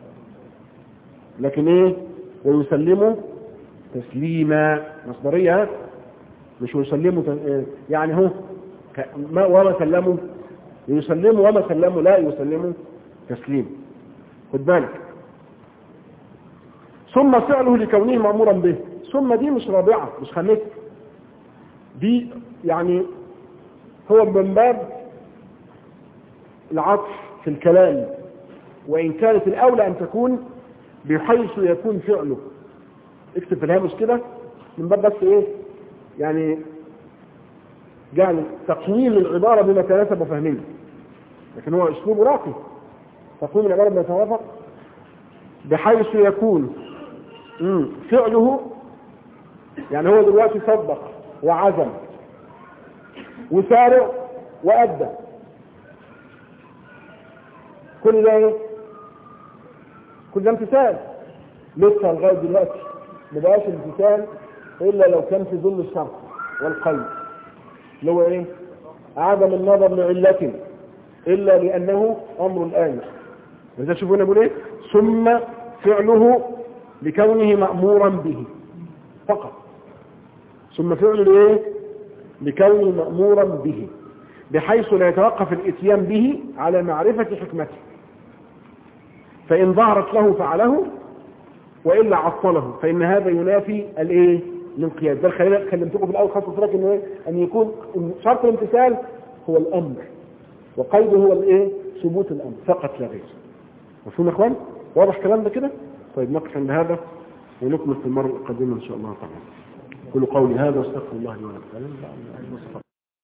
لكن ايه؟ ويسلموا تسليما. مصدريه مش ويسلموا يعني هو وما سلموا، يسلموا وما سلموا، لا يسلموا تسليم. خد بالك. ثم فعله لكونه مأمورا به. ثم دي مش رابعه مش خامسه، دي يعني هو من باب العطف في الكلام، وإن كانت الأولى أن تكون بحيث يكون فعله. اكتب في الهامش كده من باب بس ايه؟ يعني تقويم العبارة بما تناسب فهمه، لكن هو اسلوب راقي. تقويم العبارة بما توافق بحيث يكون فعله، يعني هو دلوقتي صدق وعزم وسارع وأدى، كل ده ايه؟ كل ده امتثال. لسه لغايه دلوقتي ما بقاش امتثال الا لو كان في ظل الشرط والقلب، اللي هو ايه؟ عدم النظر لعلة الا لانه امر الآن. لذا شوفونا بيقول ايه؟ ثم فعله لكونه مأمورا به فقط. ثم فعله ايه؟ لكونه مأمورا به، بحيث لا يتوقف الاتيان به على معرفة حكمته، فإن ظهرت له فعله وإلا عطله، فإن هذا ينافي الايه؟ الانقياد. ده خلينا كلمتكم في الاول خاصه قلت لك ان يكون شرط الامتثال هو الامر وقيده هو الايه؟ ثبوت الامر فقط لا غير. مفهوم يا اخوان؟ واضح الكلام ده كده؟ طيب نقف عند هذا ونكمل في المره القادمه ان شاء الله تعالى. كل قولي هذا واستغفر الله لي ولكم.